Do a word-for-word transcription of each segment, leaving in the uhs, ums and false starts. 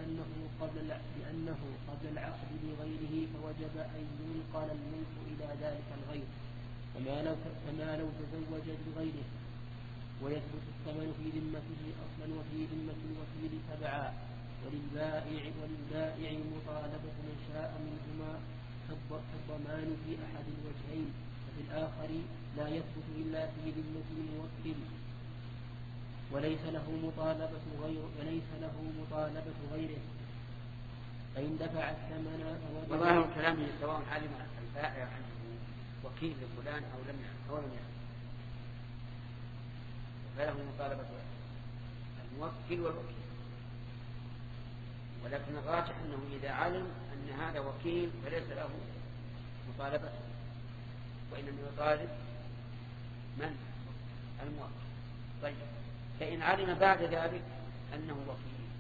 لأنه قبل لأنه قبل العقد لغيره فوجب أن ينقل الملك إلى ذلك الغير، فما لو فما لو تزوج لغيره ويثبت الثمن في ذمته أصلا وفي ذمة الوكيل تبعا. وللبائع وللبائع مطالبة من شاء منهما كالضمان في أحد الوجهين، وفي الآخر لا يثبت إلا في ذمة الموكل، وليس له مطالبة غير وليس له مطالبة غيره، فإن دفع الثمن وظاهر كلامه سواء علم البائع أنه وكيل لفلان أو لم أو لم يعلم، فله مطالبة الموكل والوكيل. ولكن الراجح أنه إذا علم أن هذا وكيل فليس له مطالبة، وإنما يطالب من؟ الموكل. طيب، فإن علم بعد ذلك أنه وكيل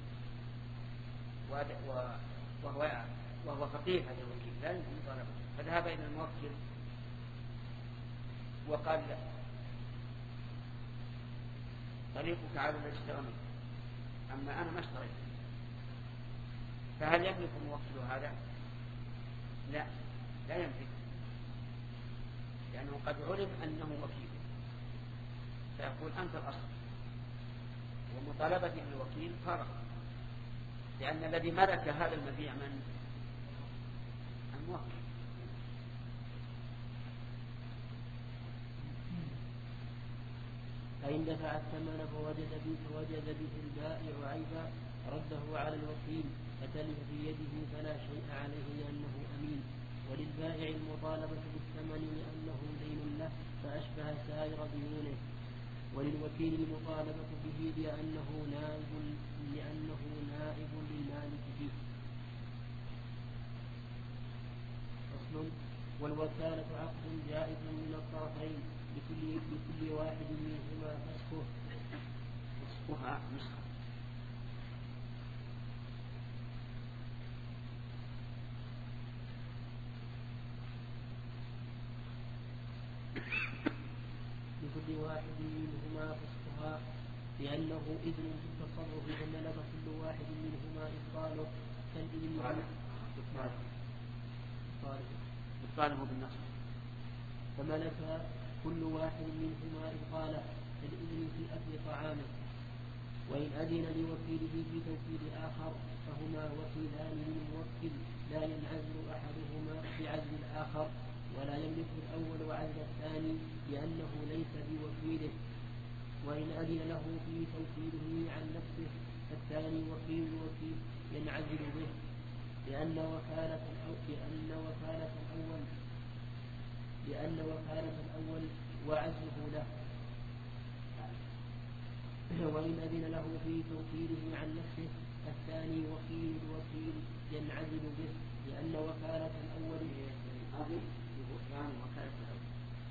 وهو وهو فقيه هذا الوكيل لا يمكن مطالبته، فذهب إلى الموكل وقال له طريقك على الذي اشترى منه، أما أنا ما اشتريت، فهل يملك الموكل هذا؟ لا، لا يملك، لأنه قد علم أنه وكيل، فيقول أنت الأصل، ومطالبة الوكيل فرق، لأن الذي ملك هذا المبيع من؟ الموكل. فإن دفع الثمن فوجد به, فوجد به البائع عيبا رده على الوكيل فتلف في يده فلا شيء عليه لأنه أمين. وللبائع المطالبة بالثمن لأنه دين له فأشبه سائر ديونه، وللوكيل المطالبة به لأنه نائب لأنه نائب للمالك فيه. فصل. والوكالة عقد جائز من الطرفين لكل, لكل واحد منهما فسخه فسخها نسخة لكل واحد منهما فسخها لأنه إذن في التصرف فملك كل واحد منهما إبطاله كالإذن إبطاله بالنصر، فملك كل واحد منهما إبطاله كالإذن في أكل طعامه. وإن أذن لوكيله في توكيل آخر فهما وكيلان للموكل لا ينعزل أحدهما بعزل الآخر، ولا يملك الأول عزل الثاني لأنه ليس بوكيله. وإن أذن له في توكيله عن نفسه فالثاني وكيل الوكيل ينعزل به لأن وكالة لأن وكالة الأول لأن وكالة الأول وعزله له. وإن أذن له في توكيله عن نفسه الثاني وكيل الوكيل ينعزل به لأن وكالة الأول هذه بطلان وكالة الأول.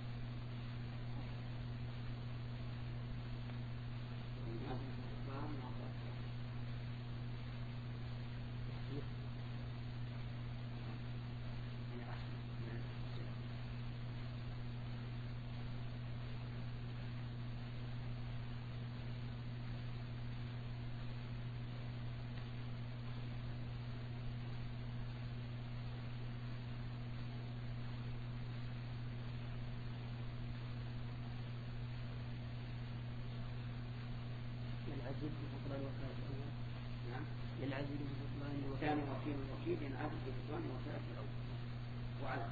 ينعزل ببطلان وكالة الأول. نعم. ينعزل ببطلان وكالة كان وكيل الوكيل ينعزل ببطلان وكالة الأول وعلى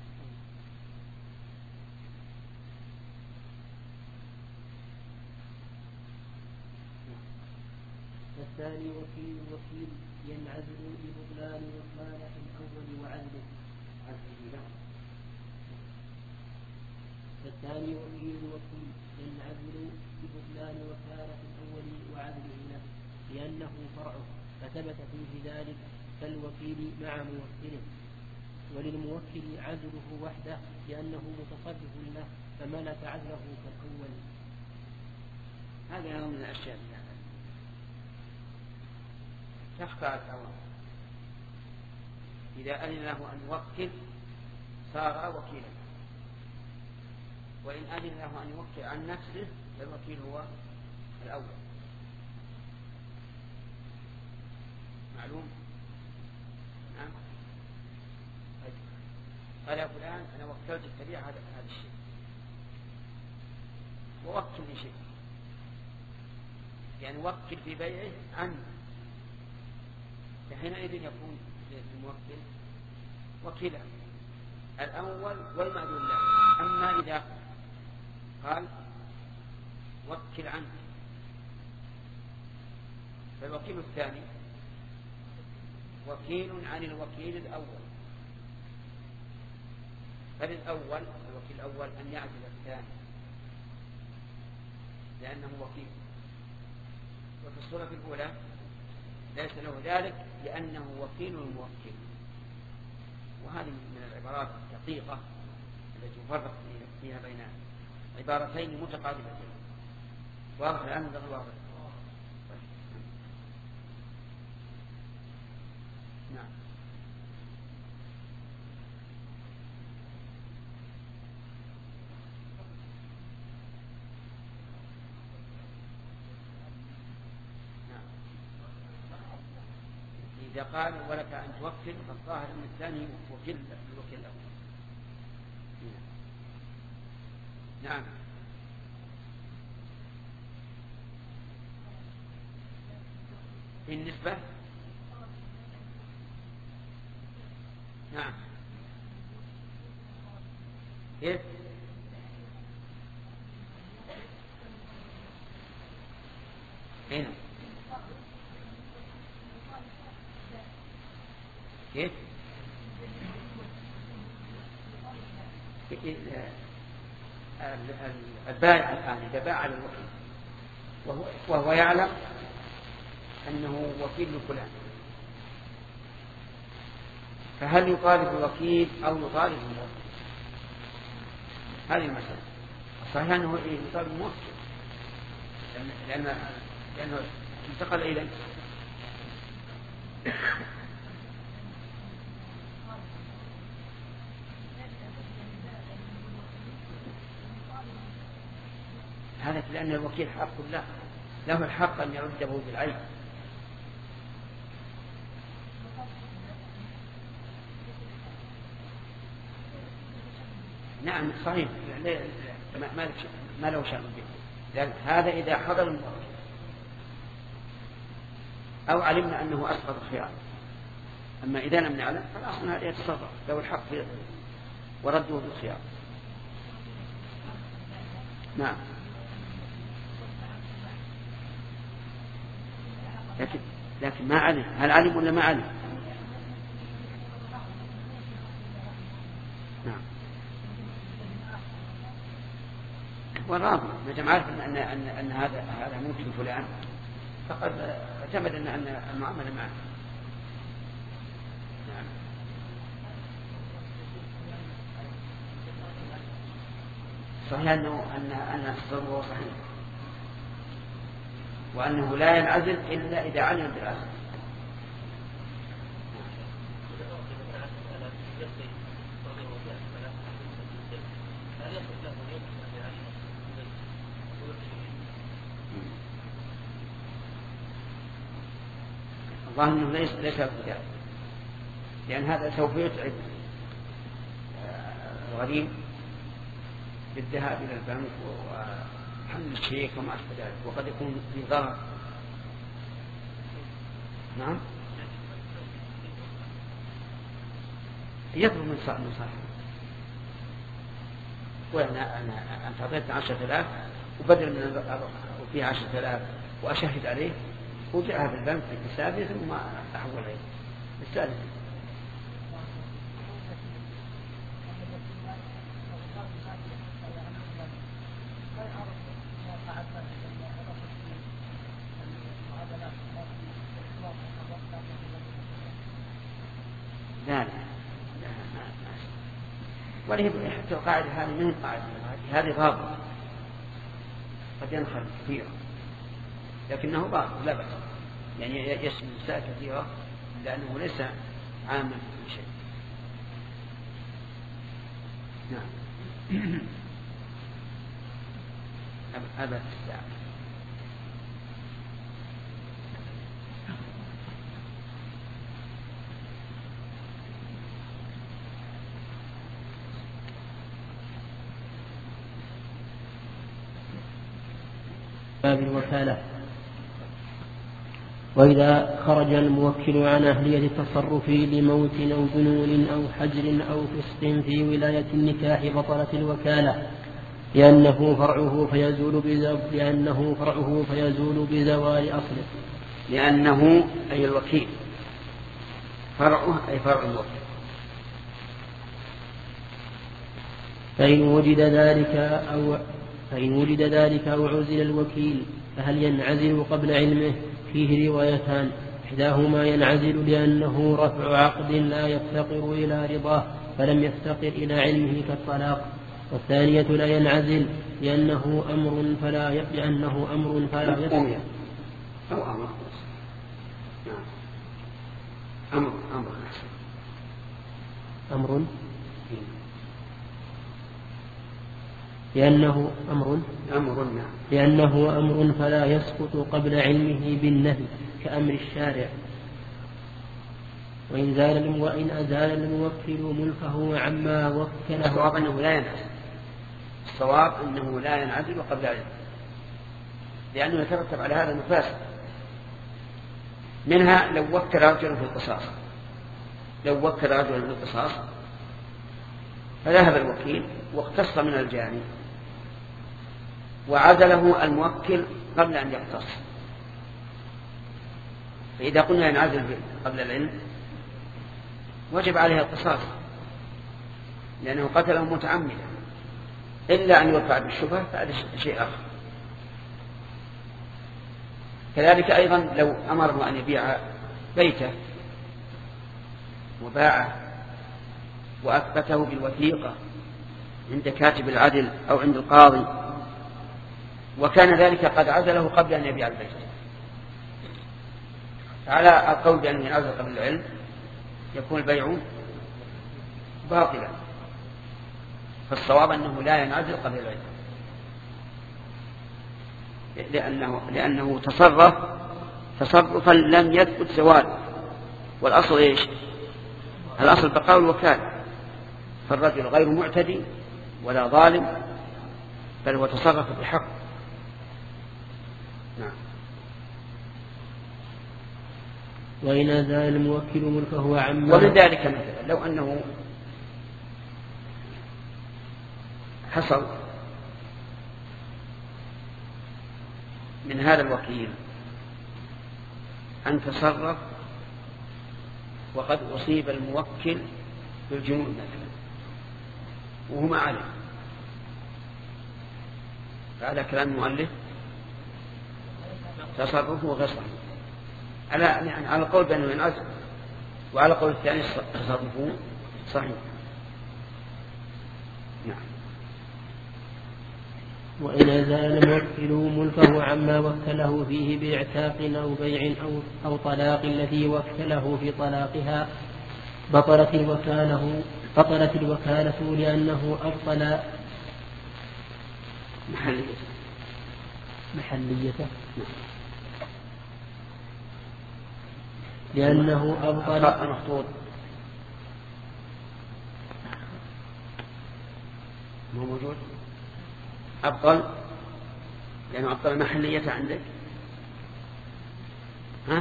الثاني وكيل الوكيل ينعزل ببطلان وكالة الأول وعزله عزله له. الثاني وكيل الوكيل ينعزل ببطلان وكالة الأول وعزله له لأنه فرعه فثبت فيه ذلك كالوكيل مع موكله. وللموكل عزله وحده لأنه متصرف له فملك عزله كالأول. هذا من الأشياء تخفى على العوام. إذا أذن له أن يوكل صار وكيلا، وإن أذن له أن يوكل عن نفسه فالوكيل هو الأول. معلوم؟ نعم. طيب. قال يا فلان أنا وكلتك تبيع هذا هذا الشيء ووكل لي شيء، يعني وكل في بيعه عنه، فحينئذ يكون للموكل وكيلا الأول والمأذون له. أما إذا قال وكل عنه فالوكيل الثاني وكيل عن الوكيل الأول، فللأول الوكيل الأول أن يعزل الثاني لأنه وكيل، وفي الصورة الأولى ليس له ذلك لأنه وكيل الموكل. وهذه من العبارات الدقيقة التي يفرق فيها بين عبارتين متقاربتين. واضح الآن غير واضح؟ نعم. إذا قال ولك أن توكل فالظاهر أن الثاني وكيل الوكيل الأول. نعم. بالنسبة نعم كيف؟ هنا كيف؟ البائع الآن إذا باع على الوكيل وهو, وهو يعلم أنه وكيل لفلان، فهل يطالب الوكيل أو يطالب الموكل؟ هذه المسألة. صحيح أنه يطالب الموكل لأن لأنه انتقل إليه. هذا لأن الوكيل حق له له الحق أن يرده بالعين. نعم صحيح ما ما له شأن به، لأن هذا إذا حضر الموكل أو علمنا أنه أسقط الخيار. أما إذا لم نعلم فالأصل هذا يتصرف له الحق ورده بالخيار. نعم. لكن لكن ما علم، هل علم ولا ما علم؟ نعم. والراضي ما دام عارف ان ان ان, أن هذا هذا ممكن فلان فقد اعتمد ان ان المعامله معه. نعم. صحيح انه ان ان التصرف صحيح وأنه لا ينعزل إلا إذا علم بالعزل. الله أنه ليس ليس بذلك، لأن هذا سوف يتعب الغريم بالذهاب إلى البنك وحمل الشيك وما أشبه ذلك، وقد يكون في ضرر. نعم. يطلب من صاحبه وأنا أنا أنت أعطيتني عشرة آلاف وبدل من وفيها عشرة آلاف وأشهد عليه وجاءها في البنك في حسابي ثم أحول عليه بالسالب. لا لا وله حتى القاعدة هذه من القاعدة هذه ضابط قد ينخل كثيرا لكنه باطل لا بأس، يعني يشمل مسائل كثيرة لأنه ليس عاما في شيء. نعم. أبد الساعة. باب الوكالة. وإذا خرج الموكل عن أهلية التصرف لموت أو جنون أو حجر أو فسق في ولاية النكاح بطلت الوكالة لأنه فرعه فيزول بزوال لأنه فرعه فيزول بزوال أصله. لأنه أي الوكيل فرعه أي فرع الموكل. فإن وجد ذلك أو فإن وجد ذلك أو عزل الوكيل فهل ينعزل قبل علمه؟ فيه روايتان، إحداهما ينعزل لأنه رفع عقد لا يفتقر إلى رضاه فلم يفتقر إلى علمه كالطلاق، والثانية لا ينعزل لأنه أمر فلا لأنه أمر فلا يفتقر أو أمر أمر أمر أمر لأنه أمر أمر لأنه أمر فلا يسقط قبل علمه بالنهي كأمر الشارع. وإن زال وإن أزال الموكل ملكه عما وكله. الصواب أنه لا ينعزل. الصواب أنه لا ينعزل قبل علمه، لأنه يترتب على هذا المفاسد. منها لو وكل رجل في القصاص لو وكل رجل في القصاص فذهب الوكيل واقتص من الجاني وعزله الموكل قبل أن يقتص، فإذا قلنا ينعزل قبل العلم وجب عليه القصاص لأنه قتله متعمدا، إلا أن يوقع بالشبهة فهذا شيء آخر. كذلك أيضا لو أمره أن يبيع بيته وباعه وأثبته بالوثيقة عند كاتب العدل أو عند القاضي وكان ذلك قد عزله قبل أن يبيع البيت، على القول بأنه ينعزل قبل العلم يكون البيع باطلا، فالصواب أنه لا ينعزل قبل العلم لأنه, لأنه تصرف تصرفا لم يثبت زواله، والأصل إيش؟ الأصل بقاء الوكالة، فالرجل غير معتدي ولا ظالم بل هو تصرف بحق. نعم. وإن أزال الموكل ملكه عما. ومن ذلك مثلا لو أنه حصل من هذا الوكيل أن تصرف وقد أصيب الموكل بالجنون مثلا وهو ما علم، فعلى كلام المؤلف تصرفه غير صحيح على يعني على القول بأنه ينعزل، وعلى القول الثاني تصرفه صحيح. نعم. وإن أزال الموكل ملكه عما وكله فيه باعتاق أو بيع أو, أو طلاق الذي وكله في طلاقها بطلت الوكالة بطلت الوكالة لأنه أبطل محليته محليته لأنه أبطل المخطوط مو موجود أبطل لأنه أبطل محليته عندك. ها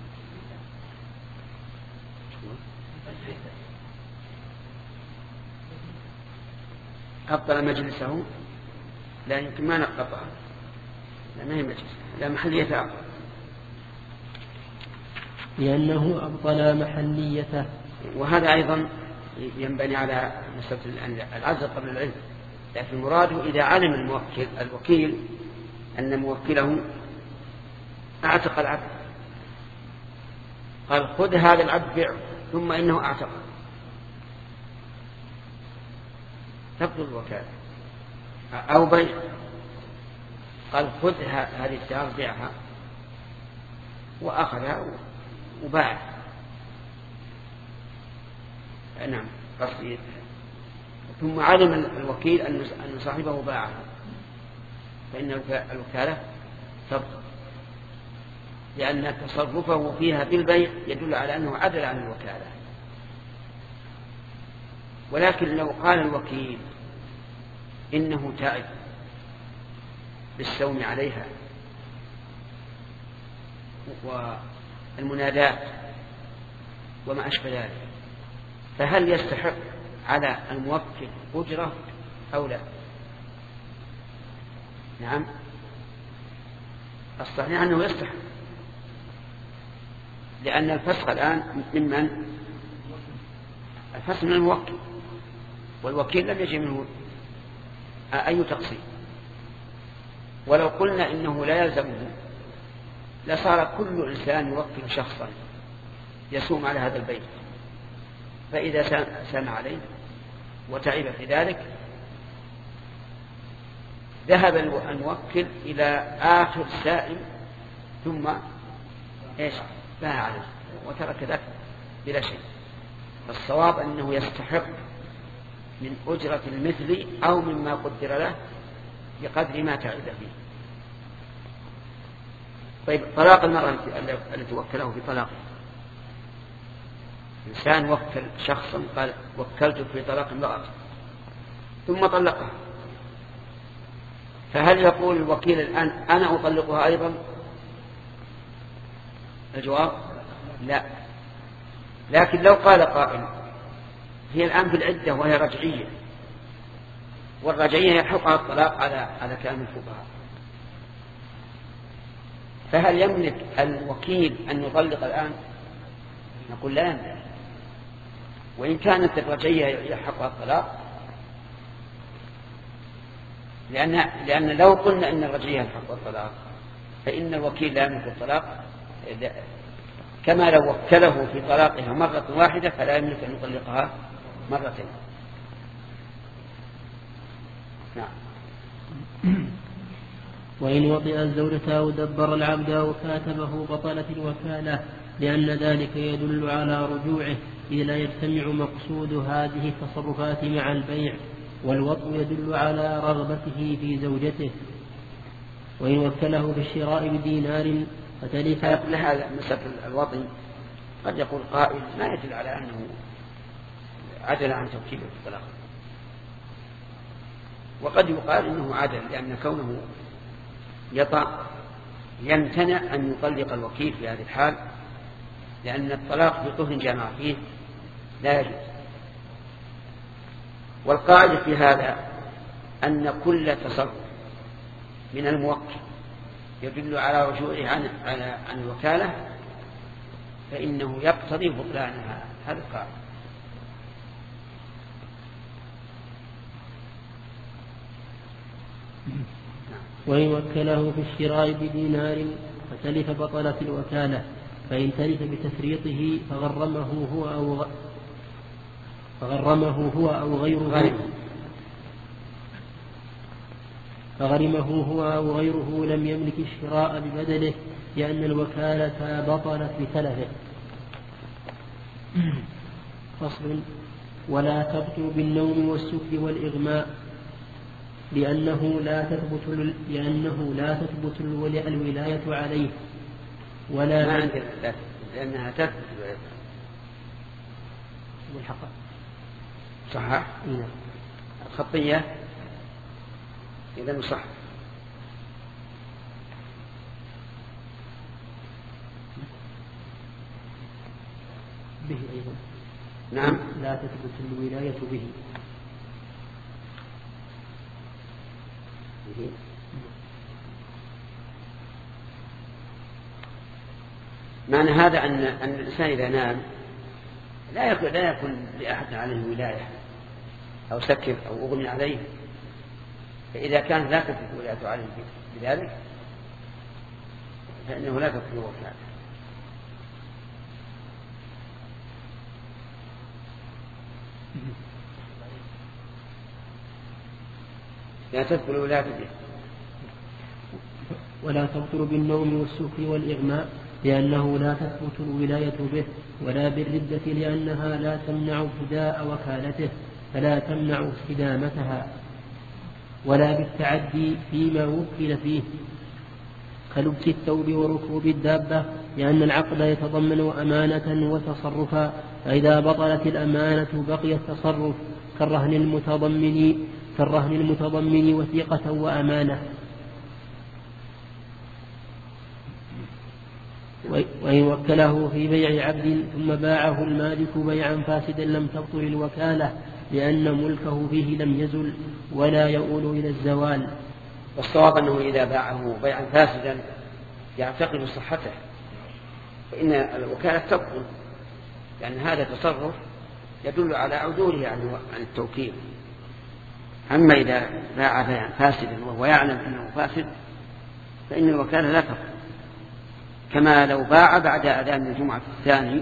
أبطل مجلسه لا يمكن ما نقطع لأنه هي مجلس لا محليته أبطل لأنه أبطل محليته. وهذا أيضا ينبني على مسألة العزل قبل العلم، لكن مراده إذا علم الموكل الوكيل أن موكله أعتق العبد قال خذ هذا العبد بيعه ثم إنه أعتق تبطل الوكالة، أو بيع قال خذ هذه الدار بيعها وأخذها وباعها. نعم قصدي ثم علم الوكيل أن صاحبه باعها فإن الوكالة تبطل لأن تصرفه فيها بالبيع يدل على أنه عدل عن الوكالة. ولكن لو قال الوكيل إنه تائب بالسوم عليها والمنادات وما أشبه ذلك، فهل يستحق على الموكل أجرة أو لا؟ نعم، الصحيح أنه يستحق، لأن الفسخ الآن ممن؟ الفسخ من الموكل، والوكيل لم يجي منه أي تقصير. ولو قلنا إنه لا يلزمه لصار كل إنسان يوكل شخصا يسوم على هذا البيت، فإذا سام عليه وتعب في ذلك ذهب الموكل إلى آخر سائم ثم إيش باع عليه وترك ذلك بلا شيء. الصواب أنه يستحق من أجرة المثل أو مما قدر له بقدر ما تعب فيه. طيب، طلاق المرأة التي وكله في طلاق، إنسان وكل شخصا قال وكلتك في طلاق امرأة ثم طلقها، فهل يقول الوكيل الآن أنا أطلقها أيضا؟ الجواب لا. لكن لو قال قائل هي الآن في العدة وهي رجعية، والرجعية يحقها الطلاق على على كلام الفقهاء، فهل يملك الوكيل أن يطلق الآن؟ نقول لا يملك، وإن كانت الرجعية يحقها الطلاق، لأن لأن لو قلنا أن الرجعية يحقها الطلاق فإن الوكيل لا يملك الطلاق، كما لو وكله في طلاقها مرة واحدة فلا يملك أن يطلقها مرتين. نعم. وإن وطئ الزوجة أو دبر العبد أو كاتبه بطلت الوكالة، لأن ذلك يدل على رجوعه إذ لا يجتمع مقصود هذه التصرفات مع البيع، والوطء يدل على رغبته في زوجته. وإن وكله بالشراء بدينار فتلف. لهذا مسألة الوطء قد يقول قائل ما يدل على أنه عدل عن توكيله في الطلاق، وقد يقال إنه عدل لأن كونه يطأ يمتنع أن يطلق الوكيل في هذه الحال، لأن الطلاق في طهر جمع فيه لا يجوز. والقاعدة في هذا أن كل تصرف من الموكل يدل على رجوعه عن عن الوكالة فإنه يقتضي بطلانها. هذا القاعدة. وإن وكله في الشراء بدينار فتلف بطلت الوكالة، فإن تلف بتفريطه فغرمه هو أو فغرمه هو أو غيره فغرمه هو أو غيره لم يملك الشراء ببدله، لأن الوكالة بطلت بتلفه. فصل. ولا تبطل بالنوم والسكر والإغماء، لأنه لا تثبت لأنه لا تثبت الولاية عليه ولا ما عندنا لأنها تثبت الولاية بالحق. صح. الخطية إذا صح. به أيضا. نعم. لا تثبت الولاية به. معنى هذا أن أن الإنسان إذا نام لا يكون لا يكون لأحد عليه ولاية أو سكر أو أغمي عليه، فإذا كان لا تثبت ولاية عليه بذلك فإنه لا تثبت وكالة. لا تثبت الولاية به. ولا تبطل بالنوم والسكر والإغماء، لأنه لا تثبت الولاية به، ولا بالردة لأنها لا تمنع ابتداء وكالته فلا تمنع استدامتها، ولا بالتعدي فيما وكل فيه كلبس الثوب وركوب الدابة، لأن العقد يتضمن أمانة وتصرفا، فإذا بطلت الأمانة بقي التصرف كالرهن المتضمن كالرهن المتضمن وثيقة وأمانة. وإن وكله في بيع عبد ثم باعه المالك بيعا فاسدا لم تبطل الوكالة لأن ملكه فيه لم يزل ولا يؤول إلى الزوال. والصواب أنه إذا باعه بيعا فاسدا يعتقد صحته فإن الوكالة تبطل، لأن هذا تصرف يدل على عدوله عن التوكيل. أما إذا باع بيعا فاسدا وهو يعلم أنه فاسد فإن الوكالة لا تبطل، كما لو باع بعد أذان الجمعة الثاني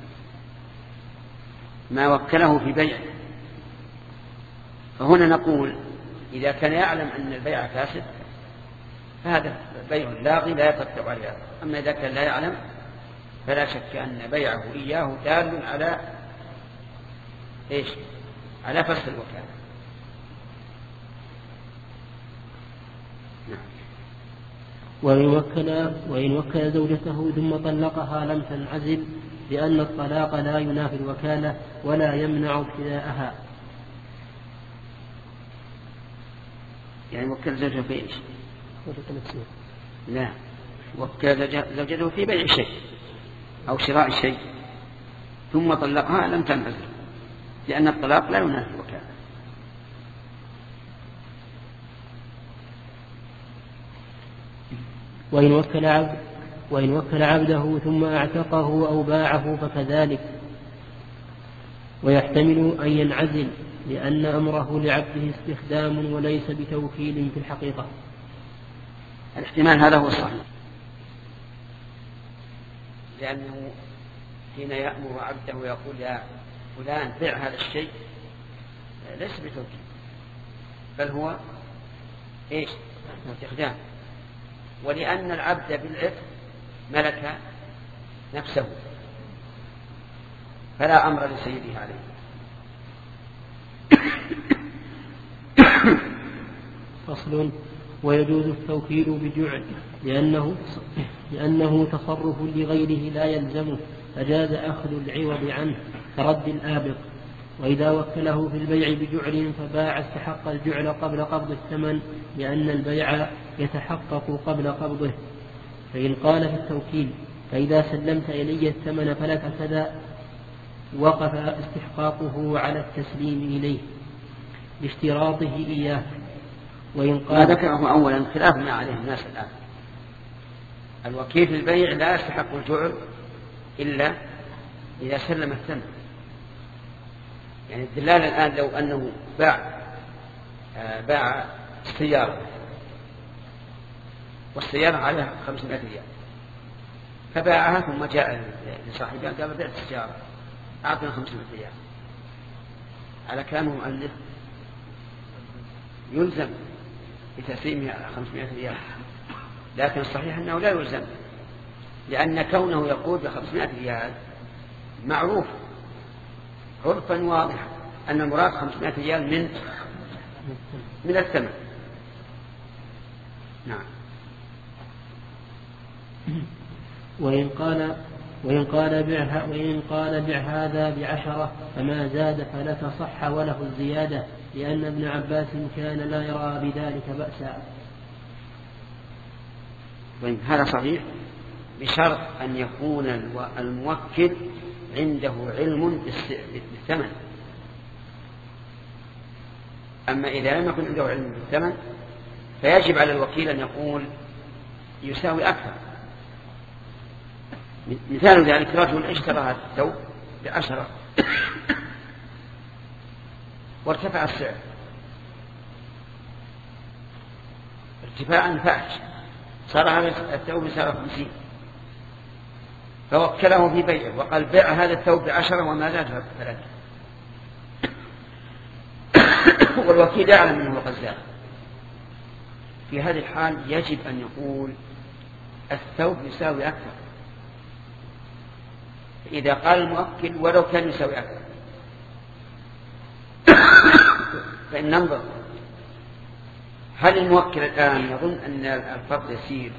ما وكله في بيعه. فهنا نقول إذا كان يعلم أن البيع فاسد فهذا بيع لاغي لا يترتب عليه. أما إذا كان لا يعلم فلا شك أن بيعه إياه دال على إيش؟ على فسخ الوكالة. وإن وكل, وإن وكل زوجته ثم طلقها لم تنعزل لأن الطلاق لا ينافي الوكالة ولا يمنع ابتداءها. يعني وكل زوجته في إيش؟ لا، وكل زوجته في بيع شيء أو شراء شيء ثم طلقها لم تنعزل لأن الطلاق لا ينافي الوكالة. وإن وكل عبد وإن وكل عبده ثم أعتقه أو باعه فكذلك، ويحتمل أن ينعزل لأن أمره لعبده استخدام وليس بتوكيل في الحقيقة. الاحتمال هذا هو الصحيح، لأنه حين يأمر عبده يقول يا فلان بيع هذا الشيء ليس بتوكيل بل هو إيش؟ استخدام. ولأن العبد بالعتق ملك نفسه فلا أمر لسيده عليه. فصل. ويجوز التوكيل بجعل لأنه, لأنه تصرف لغيره لا يلزمه فجاز أخذ العوض عنه كرد الآبق. وإذا وكله في البيع بجعل فباع استحق الجعل قبل قبض الثمن لأن البيع يتحقق قبل قبضه. فإن قال في التوكيل فإذا سلمت إلي الثمن فلك كذا وقف استحقاقه على التسليم إليه لاشتراطه إياه. وإن قال ما ذكره أولا خلاف ما عليه الناس الآن. الوكيل في البيع لا يستحق الجعل إلا إذا سلم الثمن. يعني الدلال الآن لو أنه باع آه باع السيارة والسيارة عليها خمسمائة ريال فباعها ثم جاء لصاحبها قال بعت السيارة أعطنا خمسمائة ريال، على كلامه مؤلف يلزم بتسليمها على خمسمائة ريال، لكن الصحيح أنه لا يلزم، لأن كونه يقول بخمسمائة ريال معروف عرفا واضحا أن المراد خمسمائة ريال من من الثمن. نعم. وإن قال وإن قال بع وإن قال بع هذا بعشرة فما زاد فلك صح وله الزيادة لأن ابن عباس كان لا يرى بذلك بأسا. هذا صحيح بشرط أن يكون الموكل عنده علم بالثمن. أما إذا لم يكن عنده علم بالثمن فيجب على الوكيل أن يقول يساوي أكثر. مثال ذلك رجل اشترى هذا الثوب بعشرة وارتفع السعر ارتفاعا فاحش، صار هذا الثوب يساوي خمسين، فوكله في بيعه وقال بيع هذا الثوب بعشرة وما زاد ثلاثة، والوكيل يعلم أنه قد زاد. في هذه الحال يجب أن يقول الثوب يساوي أكثر. إذا قال المؤكل ولو كان يساوي أكثر فإن ننظر هل المؤكل الآن يظن أن الفرق يسير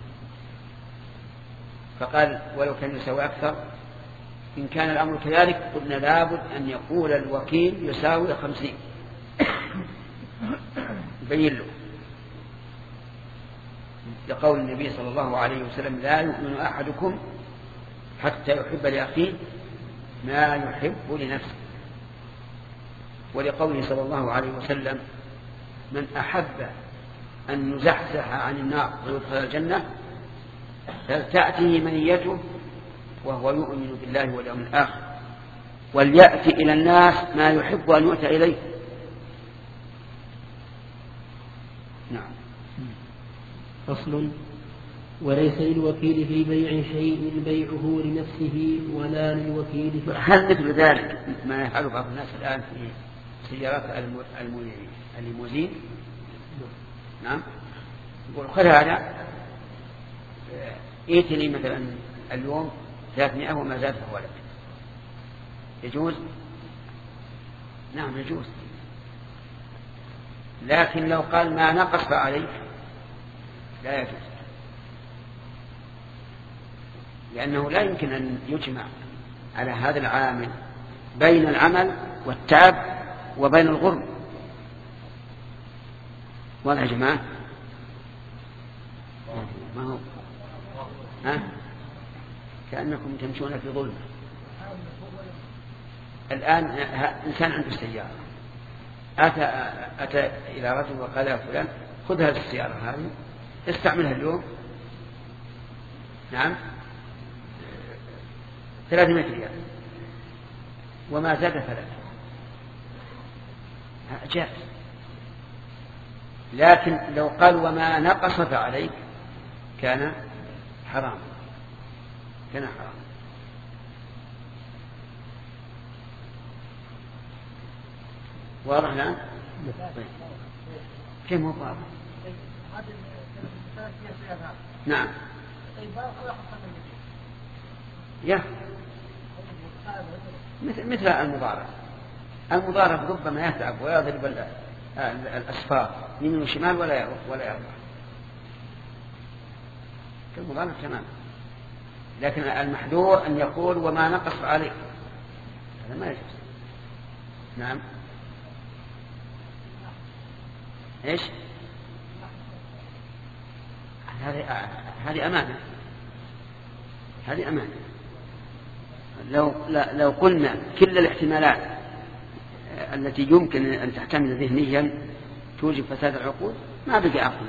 فقال ولو كان يساوي أكثر؟ إن كان الأمر كذلك قلنا لابد أن يقول الوكيل يساوي خمسين يبين له. لقول النبي صلى الله عليه وسلم لا يؤمن أحدكم حتى يحب لأخيه ما يحب لنفسه، ولقوله صلى الله عليه وسلم من أحب أن يزحزح عن النار ويدخل الجنة فلتأتيه منيته وهو يؤمن بالله واليوم الآخر وليأتي إلى الناس ما يحب أن يؤتى إليه. نعم. فصل. وليس للوكيل في بيع شيء بيعه لنفسه ولا للوكيل في هل مثل ذلك ما يفعل بعض الناس الآن في سيارات الليموزين؟ نعم. يقول خذ هذا ائتني مثلا اليوم ثلاثمائة وما زاد فهو لك. يجوز؟ نعم يجوز، لكن لو قال ما نقص فعليك لا يجوز، لأنه لا يمكن أن يجمع على هذا العامل بين العمل والتعب وبين الغرم. ولا يا جماعة ما هو ها؟ كأنكم تمشون في ظلمة. الآن إنسان عنده السيارة أتى, أتى إلى رجل وقال يا فلان خذ هذه السيارة هذه استعملها اليوم نعم ثلاثمائة ريال وما زاد فلا جائز. لكن لو قال وما نقص فعليك كان حرام، كان حرام. واضح الآن؟ طيب. كيف هو واضح؟ نعم. يا مثل مثل المضارب. المضارب ربما يتعب ويضرب الأصفار يمين وشمال ولا ولا يرضى. كالمضارب تمام. لكن المحذور أن يقول وما نقص عليه، هذا ما يجوز. نعم. إيش؟ هذه هذه أمانة، هذه أمانة. لو لو قلنا كل الاحتمالات التي يمكن أن تحتمل ذهنيا توجب فساد العقول ما بقي عقل.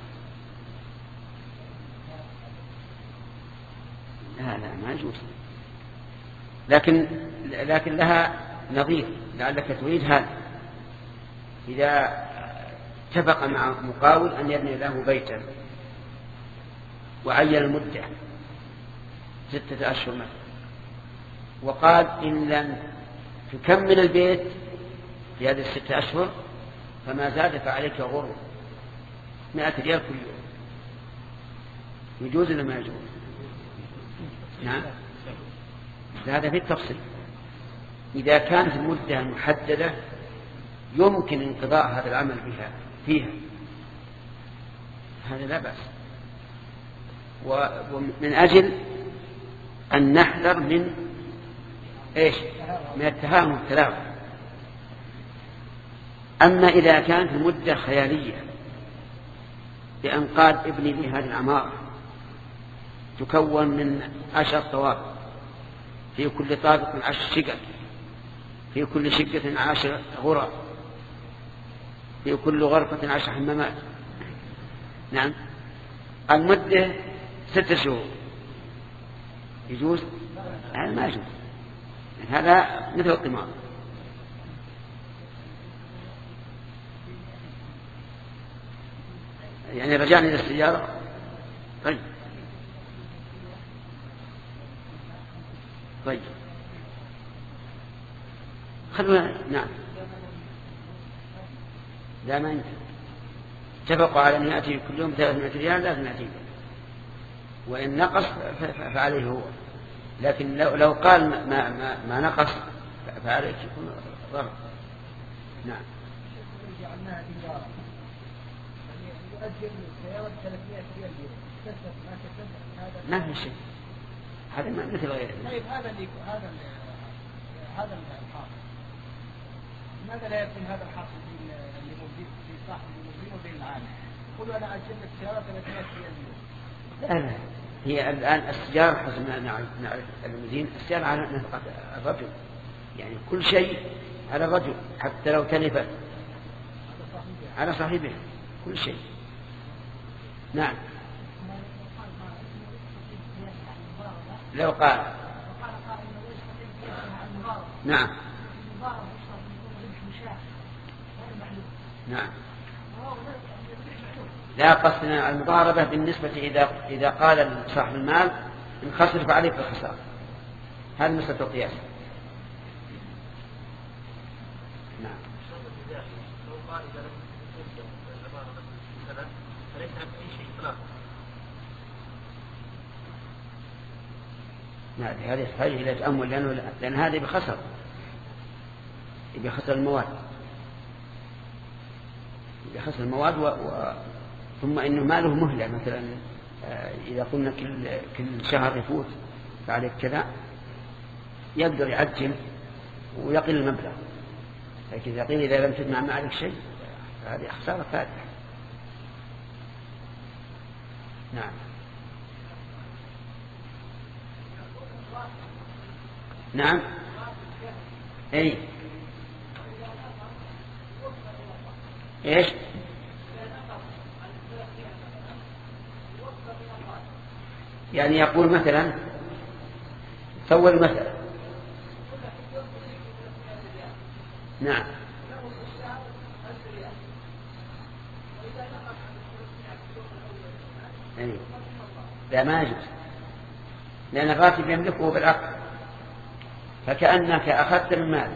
لا لا ما يجوز. لكن لكن لها نظير لعلك تريد هذا. إذا اتفق مع مقاول أن يبني له بيتا وعين المدة ستة أشهر مثلا وقال إن لم تكمل البيت في هذه الستة أشهر فما زاد فعليك غرم مئة ريال كل يوم. يجوز ولا ما يجوز؟ نعم. هذا في التفصيل. إذا كانت المدة المحددة يمكن انقضاء هذا العمل بها فيها هذا لا بأس. ومن أجل أن نحذر من إيش؟ من التهاون والتلاعب. أما إذا كانت المدة خيالية بأن قال ابني لي هذه العمارة تكون من عشر طوابق في كل طابق عشر شقق في كل شقة عشر غرف في كل غرفة عشر حمامات. نعم. المدة ستة شهور يجوز؟ هذا ما يجوز. هذا مثل القمار. يعني رجعنا إلى السيارة. طيب طيب خلونا. نعم. لا ما يمكن. اتفقوا على أن يأتي كل يوم ثلاثمائة ريال لازم يأتي، وإن نقص فعليه هو. لكن لو, لو قال ما, ما, ما نقص فعليه يكون ضرر. نعم. ما في شيء. هذا ما مثل غيره. طيب هذا اللي هذا هذا الحاصل لماذا لا يكون هذا الحاصل اللي موجود في صاحب الموجود وبين العالم؟ يقولوا أنا أجل السيارات ثلاث لا لا، هي الآن السيارة حسب ما نعرف المدين السيارة على نفقة الرجل، يعني كل شيء على الرجل حتى لو تلفت على صاحبه كل شيء. نعم لو قال نعم نعم لا قصدنا المضاربة بالنسبة إذا إذا قال صاحب المال إن خسر فعليك الخسارة، هذا مسألة القياس. نعم لو قال إذا لم تنجم العبارة مثلا فليس بأي شيء إطلاقا. نعم هذا يحتاج إلى تأمل لأنه لأن هذا بخسر بخسر المواد بخسر المواد و... و... ثم إنه ماله مهلة مثلا إذا قلنا كل كل شهر يفوت فعليك كذا يقدر يعجل ويقل المبلغ، لكن إذا قيل إذا لم تجمع ما عليك شيء فهذه خسارة فادحة. نعم نعم أي إيش يعني يقول مثلا سوى المسألة. نعم أي لا ما يجوز لأن الراتب يملكه بالعقد فكأنك أخذت من ماله.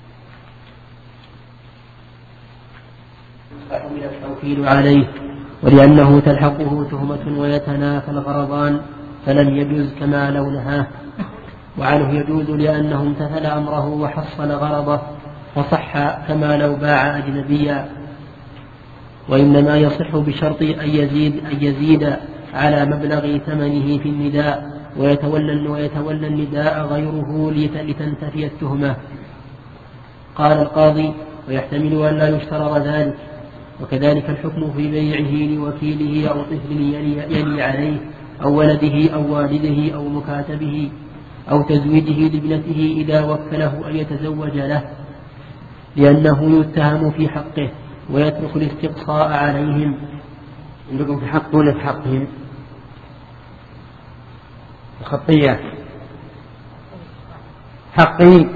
فحمل التوكيل عليه ولأنه تلحقه تهمة ويتنافى الغرضان فلم يجوز كما لو نهاه، وعنه يجوز لأنه امتثل أمره وحصل غرضه وصح كما لو باع أجنبيا، وإنما يصح بشرط أن يزيد, أن يزيد على مبلغ ثمنه في النداء ويتولى, ويتولى النداء غيره لتنتفي التهمة. قال القاضي ويحتمل أن لا يشترط ذلك، وكذلك الحكم في بيعه لوكيله أو طفل يلي, يلي عليه أو ولده أو والده أو مكاتبه أو تزويجه لابنته إذا وكله أن يتزوج له، لأنه يتهم في حقه ويترك الاستقصاء عليهم. عندكم في حقه ولا في حقهم؟ الخطيات حقه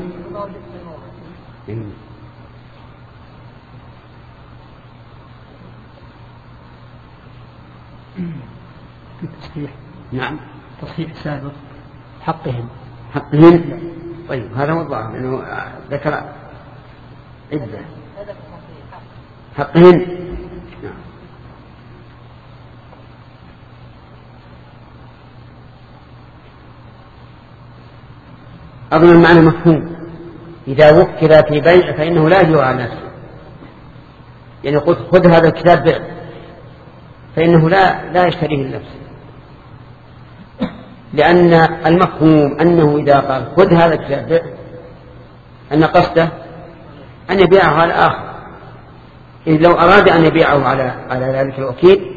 في تصحيح. نعم تصحيح سابق حقهم حقهم. طيب هذا هو الظاهر انه ذكر عدة حقهم. نعم أظن المعنى مفهوم. إذا وكل في بيع فإنه لا يجوز على نفسه، يعني قلت خذ هذا الكتاب بيع فإنه لا لا يشتريه لنفسه، لأن المفهوم أنه إذا قال خذ هذا الكتاب بيع أن قصده أن يبيعه على آخر، إذ لو أراد أن يبيعه على على ذلك الوكيل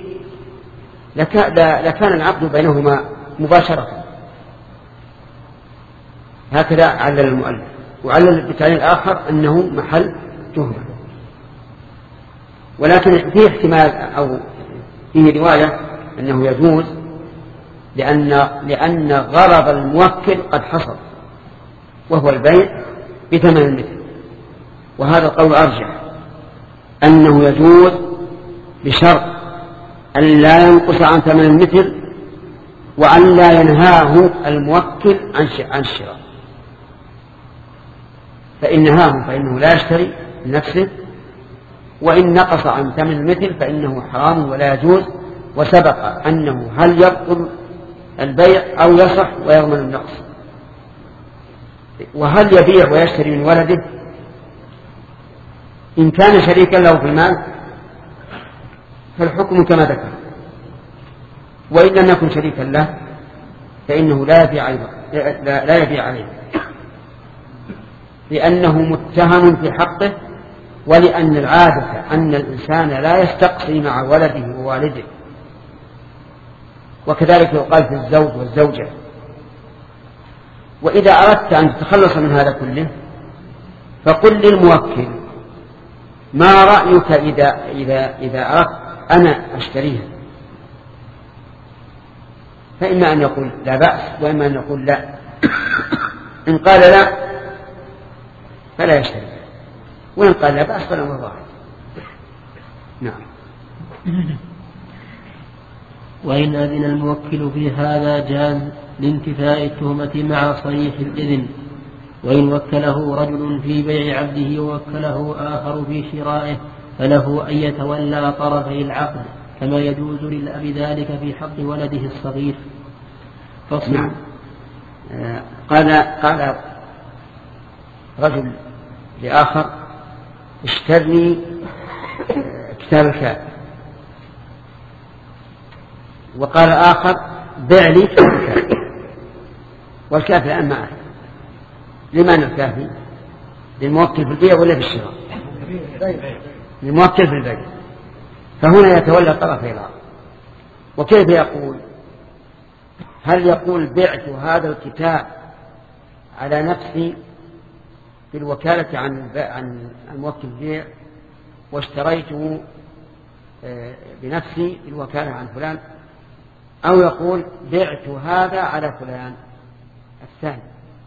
لكان العقد بينهما مباشرة. هكذا علل المؤلف، وعلل بالتعليل الآخر أنه محل تهمة. ولكن فيه احتمال أو فيه رواية أنه يجوز لأن لأن غرض الموكل قد حصل وهو البيع بثمن المثل، وهذا القول أرجح أنه يجوز بشرط أن لا ينقص عن ثمن المثل وأن لا ينهاه الموكل عن الشراء، فإن نهاه فإنه لا يشتري لنفسه، وإن نقص عن ثمن المثل فإنه حرام ولا يجوز. وسبق أنه هل يبطل البيع أو يصح ويضمن النقص. وهل يبيع ويشتري من ولده إن كان شريكا له في المال فالحكم كما ذكر، وإن لم يكن شريكا له فإنه لا يبيع لا, لا يبيع عليه، لأنه متهم في حقه، ولأن العادة أن الإنسان لا يستقصي مع ولده بوالده. وكذلك يقال في الزوج والزوجة. وإذا أردت أن تتخلص من هذا كله فقل للموكل ما رأيك إذا, إذا, إذا أردت أنا أشتريها، فإما أن يقول لا بأس وإما أن يقول لا. إن قال لا فلا يشتريها، وإن قال لا بأس فلا مضاعف. نعم. وإن أذن الموكل في هذا جاز لانتفاء التهمة مع صريح الإذن. وإن وكله رجل في بيع عبده ووكله آخر في شرائه فله أن يتولى طرفي العقد، كما يجوز للأب ذلك في حق ولده الصغير. فصل. نعم. آه قال قال رجل لآخر اشترني كتاب الكافي، وقال آخر بع لي كتاب الكافي، والكافي الآن معه. لمن الكافي؟ للموكل في البيع ولا في الشراء؟ للموكل في البيع. فهنا يتولى طرفي العقد. وكيف يقول؟ هل يقول بعت هذا الكتاب على نفسي في الوكالة عن عن الموكل البيع واشتريته بنفسي في الوكالة عن فلان، أو يقول بعت هذا على فلان الثاني؟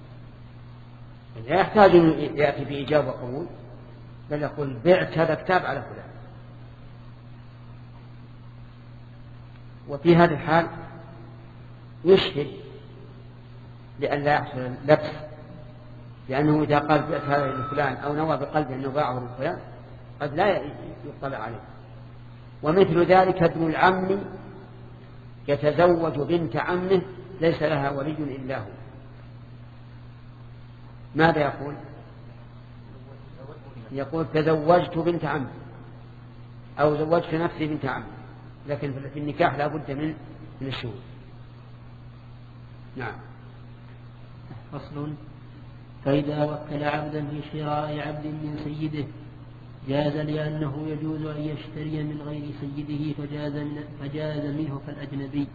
لا يحتاج أن يأتي بإجابة وقبول، بل يقول بعت هذا الكتاب على فلان. وفي هذه الحال يشهد لئلا يحصل لبس، لأنه إذا قال بعت هذا لفلان أو نوى بقلبه أنه باعه لفلان قد لا يطلع عليه. ومثل ذلك ابن العم يتزوج بنت عمه ليس لها ولي إلا هو، ماذا يقول؟ يقول تزوجت بنت عمي أو زوجت نفسي بنت عمي، لكن في النكاح لا بد من من الشهود. نعم. فصل. فإذا وكل عبدا في شراء عبد من سيده جاز لأنه يجوز أن يشتري من غير سيده فجاز, من فجاز منه كالأجنبي.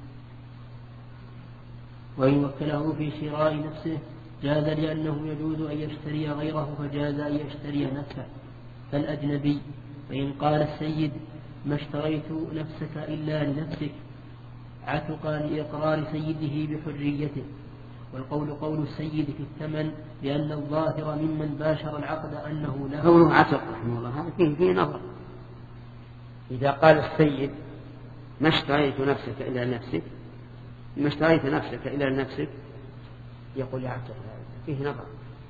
وإن وكله في شراء نفسه جاز لأنه يجوز أن يشتري غيره فجاز أن يشتري نفسه كالأجنبي. فإن قال السيد ما اشتريت نفسك إلا لنفسك عتق لإقرار سيده بحريته. والقول قول السيد في الثمن لأن الظاهر ممن باشر العقد أنه له. قوله عتق رحمه الله هذا فيه, فيه نظر. إذا قال السيد ما اشتريت نفسك إلا لنفسك، ما اشتريت نفسك إلا لنفسك، يقول يعتق، فيه نظر،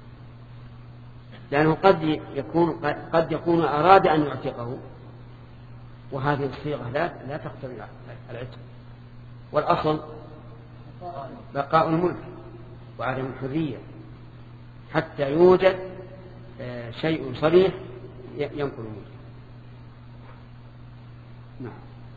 لأنه قد يكون قد يكون أراد أن يعتقه، وهذه الصيغة لا لا تقتضي العتق. والأصل بقاء الملك وعدم الحرية حتى يوجد شيء صريح ينقل الملك. نعم.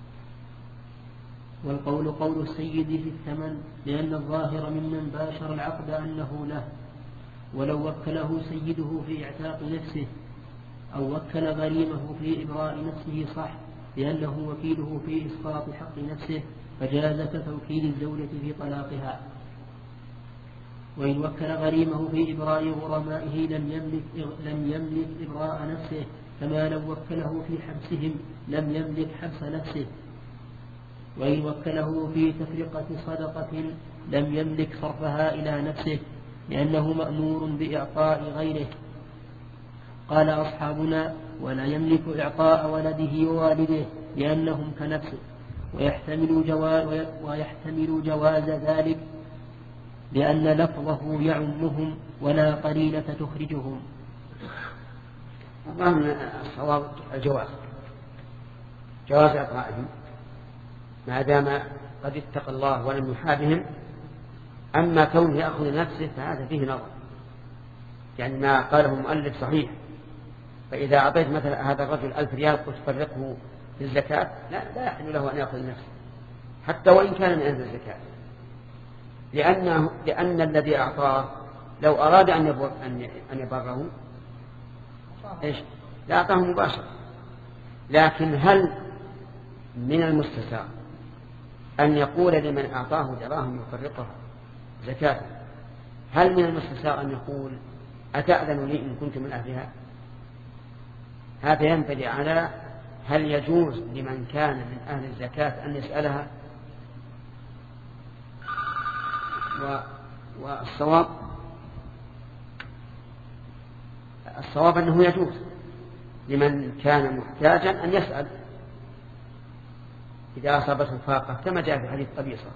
والقول قول السيد في الثمن لأن الظاهر ممن باشر العقد أنه له. ولو وكله سيده في إعتاق نفسه أو وكل غريمه في إبراء نفسه صح، لأنه وكيله في إسقاط حق نفسه فجاز كتوكيل الزوجة في طلاقها. وإن وكل غريمه في إبراء غرمائه لم يملك, لم يملك إبراء نفسه، كما لو وكله في حبسهم لم يملك حبس نفسه. وإن وكله في تفرقة صدقة لم يملك صرفها إلى نفسه، لأنه مأمور بإعطاء غيره. قال أصحابنا ولا يملك إعطاء ولده ووالده لأنهم كنفسه، ويحتمل جواز, ويحتمل جواز ذلك لأن لفظه يعمهم ولا قرينة تخرجهم. الظاهر الصواب الجواز، جواز إعطائهم ما دام قد اتقى الله ولم يحابهم. أما كونه يأخذ نفسه فهذا فيه نظر، يعني ما قاله المؤلف صحيح. فإذا أعطيت مثلا هذا الرجل ألف ريال قلت تفرقه في الزكاة، لا لا يحل له أن يأخذ نفسه حتى وإن كان من أهل الزكاة، لأنه لأن الذي أعطاه لو أراد أن يبر أن يبره إيش لا أعطاه مباشرة. لكن هل من المستساغ أن يقول لمن أعطاه دراهم يفرقها زكاة، هل من المستساغ أن يقول أتأذن لي إن كنت من أهلها؟ هذا ينبني على هل يجوز لمن كان من أهل الزكاة أن يسألها، والصواب الصواب أنه يجوز لمن كان محتاجا أن يسأل إذا أصابته فاقة، كما جاء في حديث قبيصة.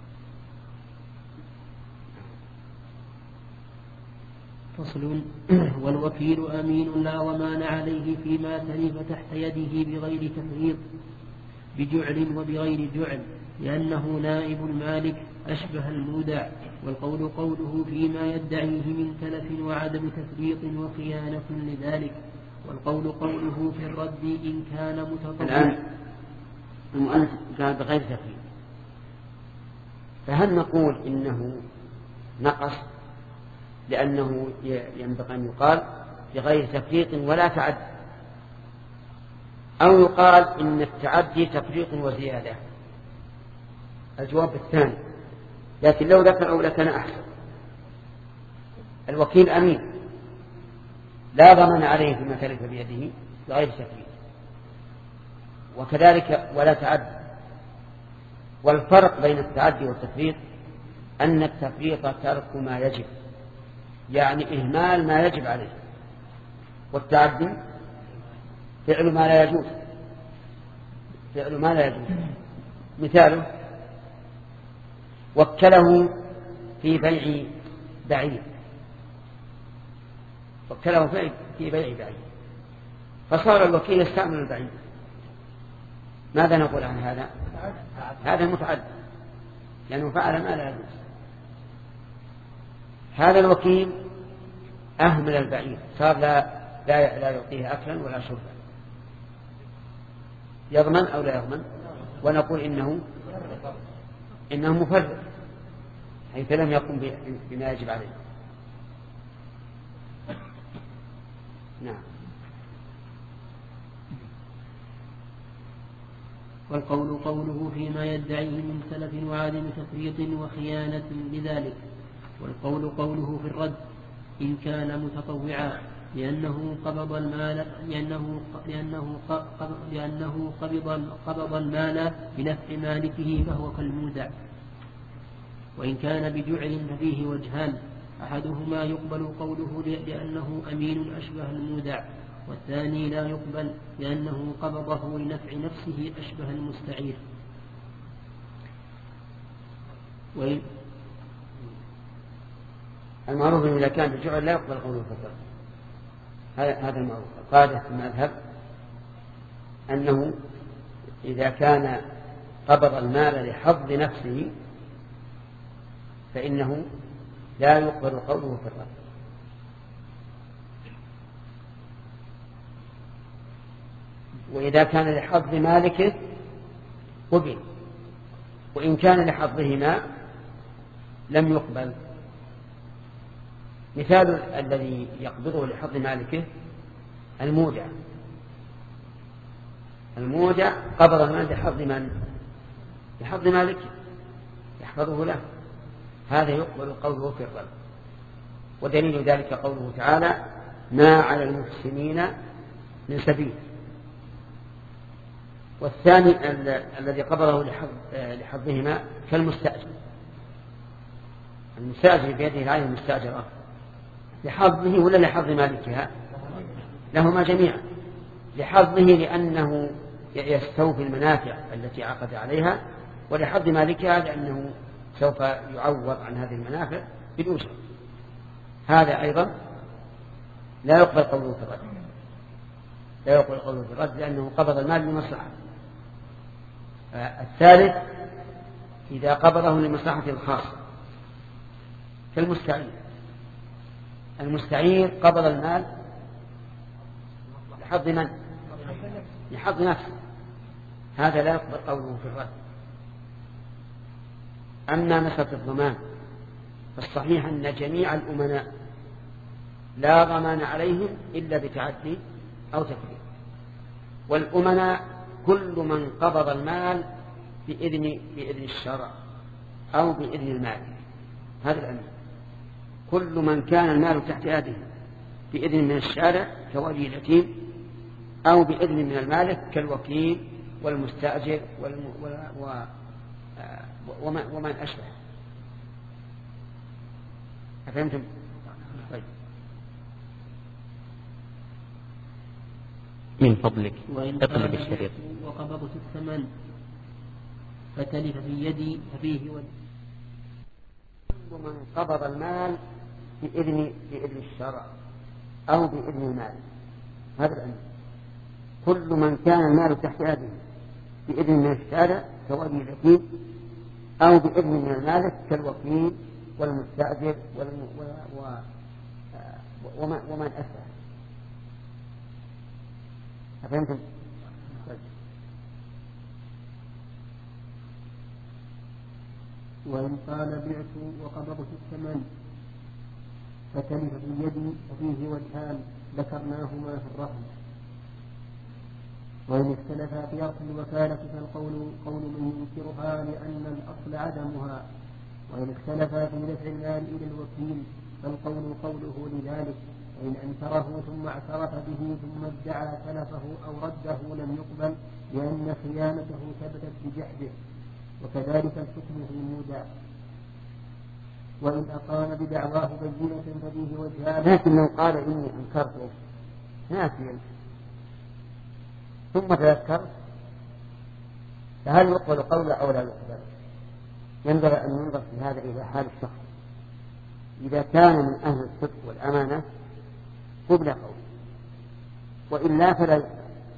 فصل. والوكيل أمين لا ضمان عليه فيما تلف تحت يده بغير تفريط بجعل وبغير جعل، لأنه نائب المالك أشبه المودع. والقول قوله فيما يدعيه من تلف وعدم تفريط وخيانة لذلك. والقول قوله في الرد إن كان متطوعا. الآن المؤلف قال بغير تفريط، فهل نقول إنه نقص لأنه ينبغي أن يقال بغير تفريط ولا تعد، أو يقال إن التعدي تفريط وزيادة؟ الجواب الثاني، لكن لو ذكر أو لكان أحسن. الوكيل أمين لا ضمن عليه فيما تلف بيده بغير تفريط، وكذلك ولا تعد. والفرق بين التعدي والتفريط أن التفريط ترك ما يجب، يعني إهمال ما يجب عليه، والتعدي فعل ما لا يجوز، فعل ما لا يجوز. مثاله وكله في بيع بعير، وكله في بيع بعير فصار الوكيل يستعمل البعير، ماذا نقول عن هذا؟ هذا متعدي لأنه فعل ما لا يجوز. هذا الوكيل أهمل البعير، صار لا, لا, لا يعطيه أكلا ولا شربا، يضمن أو لا يضمن؟ ونقول إنه إنه مفرط حيث لم يقم بما يجب عليه. نعم. والقول قوله فيما يدعيه من سلف وعدم تفريط وخيانة لذلك. والقول قوله في الرد إن كان متطوعا، لأنه قبض المال لأنه لأنه لأنه قبض قبض المال بنفع مالكه فهو كالمودع. وإن كان بجعل ففيه وجهان، أحدهما يقبل قوله لأنه أمين أشبه المودع، والثاني لا يقبل لأنه قبضه لنفع نفسه أشبه المستعير. وإن المعروف إذا كان بجعل لا يقبل قوله في الرد، هذا المعروف. قاعدة في المذهب أنه إذا كان قبض المال لحظ نفسه فإنه لا يقبل قوله في الرد. وإذا كان لحظ مالكه قبل، وإن كان لحظهما لم يقبل. مثال الذي يقبضه لحظ مالكه المودع، المودع قبض المال لحظ من؟ لحظ مالكه يحفظه له، هذا يقبل قوله في الرد. ودليل ذلك قوله تعالى ما على المحسنين من سبيل. والثاني الذي قبضه لحظ لحظهما كالمستأجر، المستأجر بيده العين المستأجرة لحظه ولا لحظ مالكها؟ لهما جميعا. لحظه لأنه يستوفي المنافع التي عقد عليها، ولحظ مالكها لأنه سوف يعوض عن هذه المنافع بالأجرة. هذا أيضا لا يقبل قوله في الرد، لا يقبل قوله في الرد لأنه قبض المال لمصلحة. الثالث إذا قبضه لمصلحة الخاصة كالمستعير، المستعير قبض المال لحظ من؟ لحظ نفسه، هذا لا يقبل قوله في الرد. أما مسألة الضمان فالصحيح أن جميع الأمناء لا ضمان عليهم إلا بتعدي أو تفريط. والأمناء كل من قبض المال بإذن, بإذن الشرع أو بإذن المال. هذا الأمر كل من كان المال تحت يده بإذن من الشارع كولي اليتيم أو بإذن من المالك كالوكيل والمستأجر والم... و... و... ومن... ومن أشبه. أفهمتم؟ طيب. من فضلك وإن اقلب الشريط. وقبضت الثمن فتلف في يدي ففيه ود. كل من قبض المال بإذن, بإذن الشرع أو بإذن المال. هذا الأمر كل من كان المال تحت يده بإذن من الشارع كولي اليتيم أو بإذن من المالك كالوكيل والمستأجر والم... و... و... ومن... ومن أشبه. أفهمتم؟ وإن قال بعت وقبضت الثمن فتلف في يدي ففيه وجهان ذكرناهما في الرهن. وإن اختلفا في أصل الوكالة فالقول قول من ينكرها لأن الأصل عدمها. وإن اختلفا في دفع المال إلى الوكيل فالقول قوله لذلك. وإن أنكره ثم اعترف به ثم ادعى تلفه أو رده لم يقبل لأن خيانته ثبتت بجحده. وكذلك الحكم في المودع. وإن أقام بدعواه بينة ففيه وجهان. لكن لو قال إني أنكرته ناسيا ثم تذكر فهل يقبل قوله أو لا يقبل؟ ينبغي أن ينظر في هذا إلى حال الشخص. إذا كان من أهل الصدق والأمانة قبل قوله، وإلا فلا يقبل،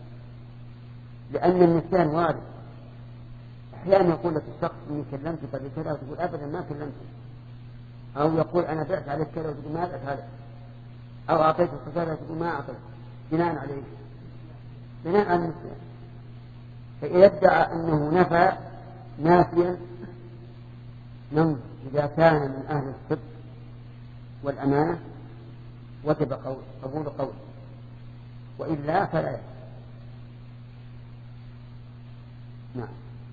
لأن النسيان وارد. أحيانا يقول لك الشخص إني كلمتك قبل كذا وتقول أبدا ما كلمتك، أو يقول أنا بعت عليك كذا وتقول ما بعت عليك، أو أعطيتك كذا وتقول ما أعطيت، بناء عليه بناء على النسيان. فإذا ادعى أنه نفى نافيا ننظر إذا كان من أهل الصدق والأمانة وجب قبول قوله، وإلا فلا يقبل. نعم.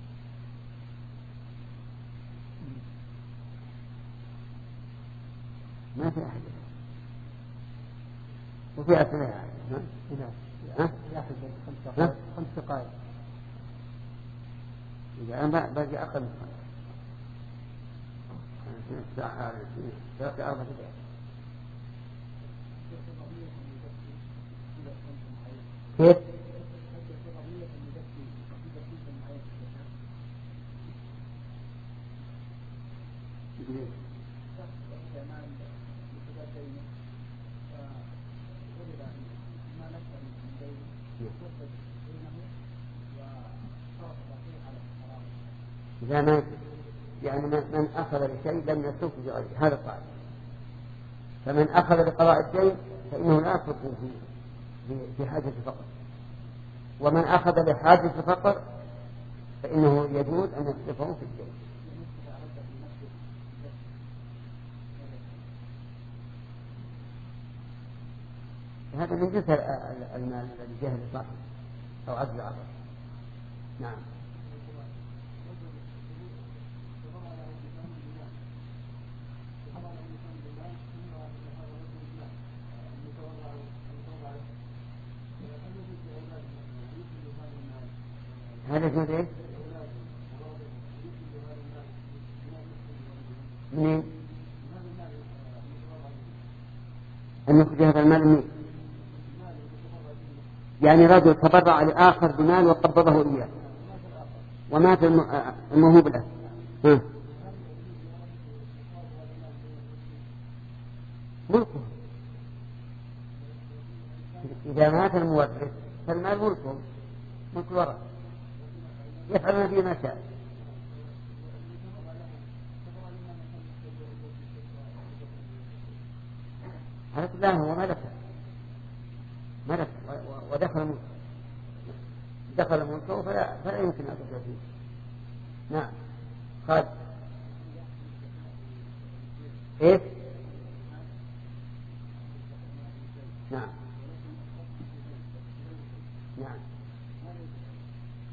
ما في أحد وفي أسئلة ها؟ ها؟ يأخذ خمس دقائق خمس دقائق إذا أنا باقي أقل ساعة باقي أربع دقائق. كيف؟ إذا ما يعني من أخذ لشيء لم يترك بغيره هذا قاعدة. فمن أخذ لقضاء الدين فإنه لا يتركه في حاجة فقر، ومن أخذ لحاجة فقر فإنه يجوز أن يصرفه في الدين. هذا من جنس المال الذي جهل صاحبه أو عجز عبره. نعم. هذا جزء إيه؟ منين؟ أن يخرج هذا المال منين؟ يعني رجل تبرع لآخر بمال وقبضه إياه ومات الموهوب له. ها. ملكه. إذا مات المورث فالمال ملكه، ملك الورثة، يفعلون به ما شاء. هذا كله هو ملكه ملك ودخل ملكه دخل ملكه فلا, فلا يمكن أن ترجع فيه. نعم. خالد. إيه؟ نعم. نعم.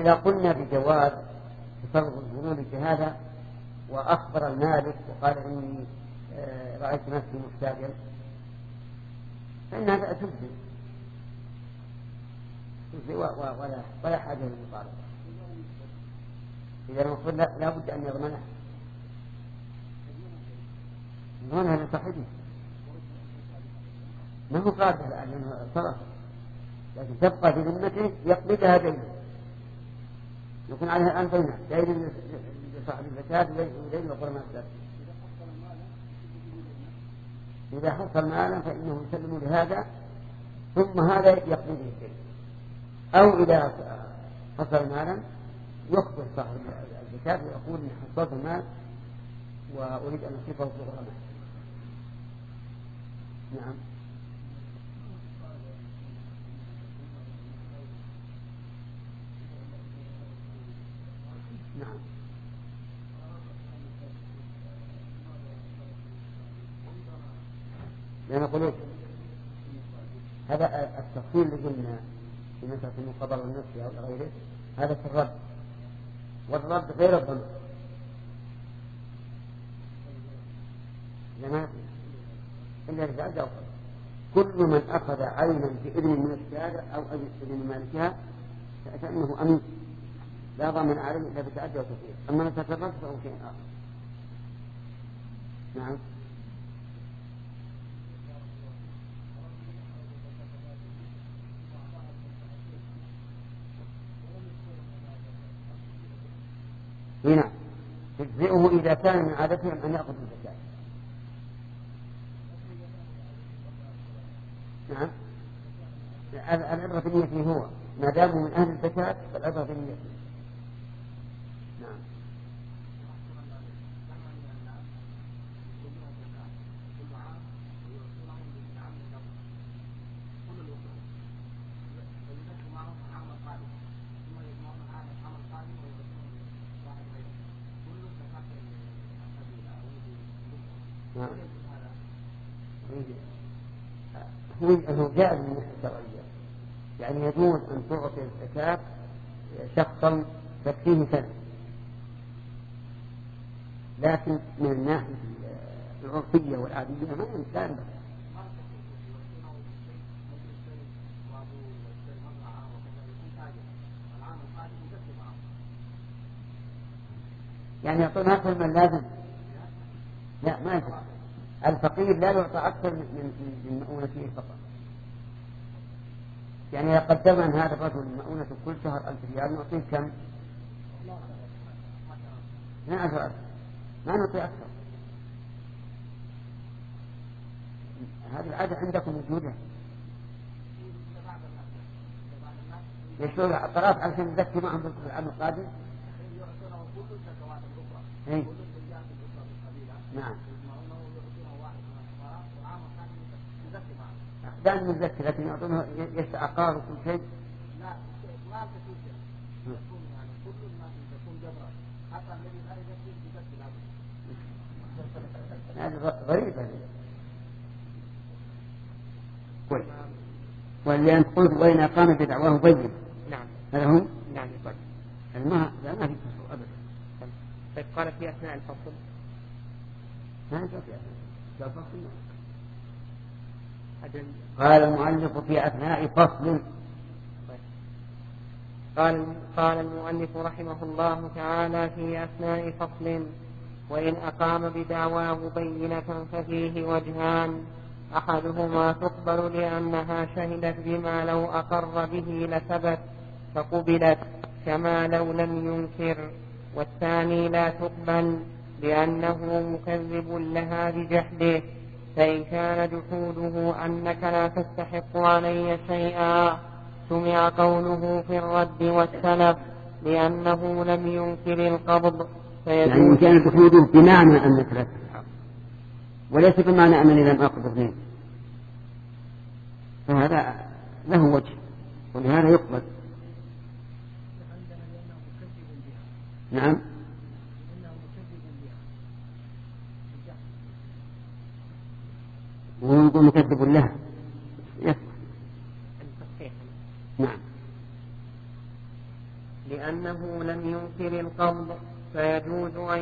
إذا قلنا بجواز تصرف الظنون في هذا وأخبر المالك وقال إني رأيت نفسي محتاجا فإن هذا تجزي تجزي ولا, ولا حاجة للمطالبة. إذا المفروض لا, لا بد أن يضمنه يضمنها لصاحبه ما هو قادر لأنه صرف لكن تبقى في ذمته يقبضها دينه يكون عليها الآن بينه دين لصاحب الزكاة ودين لقرماء الزكاة. إذا حصل مالا فإنه يسلم لهذا ثم هذا يقبضه الدين أو إذا حصل مالا يخبر صاحب الزكاة ويقول إن حصلت المال وأريد أن أصيبه في غرماء. نعم. نعم. لأن قلت هذا التفصيل اللي قلنا في مسألة المقابلة النفسي أو غيره هذا في الرد والرد غير الضمن لما إلا رجال أو كل من أخذ عينا بإذن من السيادة أو إذن مالكها فإنه أمين لا ضامن عليه إلا بتعدي وتفصيل. أما مسألة الرد فهو شيء آخر. نعم. هنا تجزئه إذا كان من عادتهم أن يأخذ الزكاة. نعم. العبرة بالنية هو ما دام من أهل الزكاة فالعبرة بالنية. نعم. هو أنه جاء من الناحية الشرعية يعني يجوز أن تعطي الزكاة شخصا تكفيه سنة لكن من الناحية العرفية والعادية ما يمكن. يعني يعطون أكثر من اللازم. لا ما يفعل. الفقير لا يعطى أكثر من مؤونته فقط. يعني إذا قدم أن هذا الرجل مؤونة كل شهر ألف ريال نعطيه كم؟ ما أجر ما نعطي أكثر. هذه العادة عندكم موجودة. يشترون الطراف علشان يذكي معهم في العام القادم. إيه؟ نعم. دائما متذكر لكن يعطونه يشتى عقار وكل شيء. لا ما تكون يكون يعني كل الناس تكون جبرة حتى الذي لا يذكر يذكر هذا غريبة. كويس. واللي أنت قلت وين أقام بدعواه بين. نعم. هذا هم؟ نعم. طيب. ما لا ما في فصل أبدا. طيب قال في أثناء الفصل. ما في أثناء الفصل. قال المؤلف في أثناء فصل. قال قال المؤلف رحمه الله تعالى في أثناء فصل وإن أقام بدعواه بينة ففيه وجهان أحدهما تقبل لأنها شهدت بما لو أقر به لثبت فقبلت كما لو لم ينكر والثاني لا تقبل لأنه مكذب لها بجحده فإن كان جحوده أنك لا تستحق علي شيئا سمع قوله في الرد والسلف لأنه لم ينكر القبض يعني كان جحوده بمعنى أنك لا تستحق وليس بمعنى أنني لم أقبض منك فهذا له وجه ولهذا يقبل. نعم. وهو يقول مكذب له يصح. نعم. لأن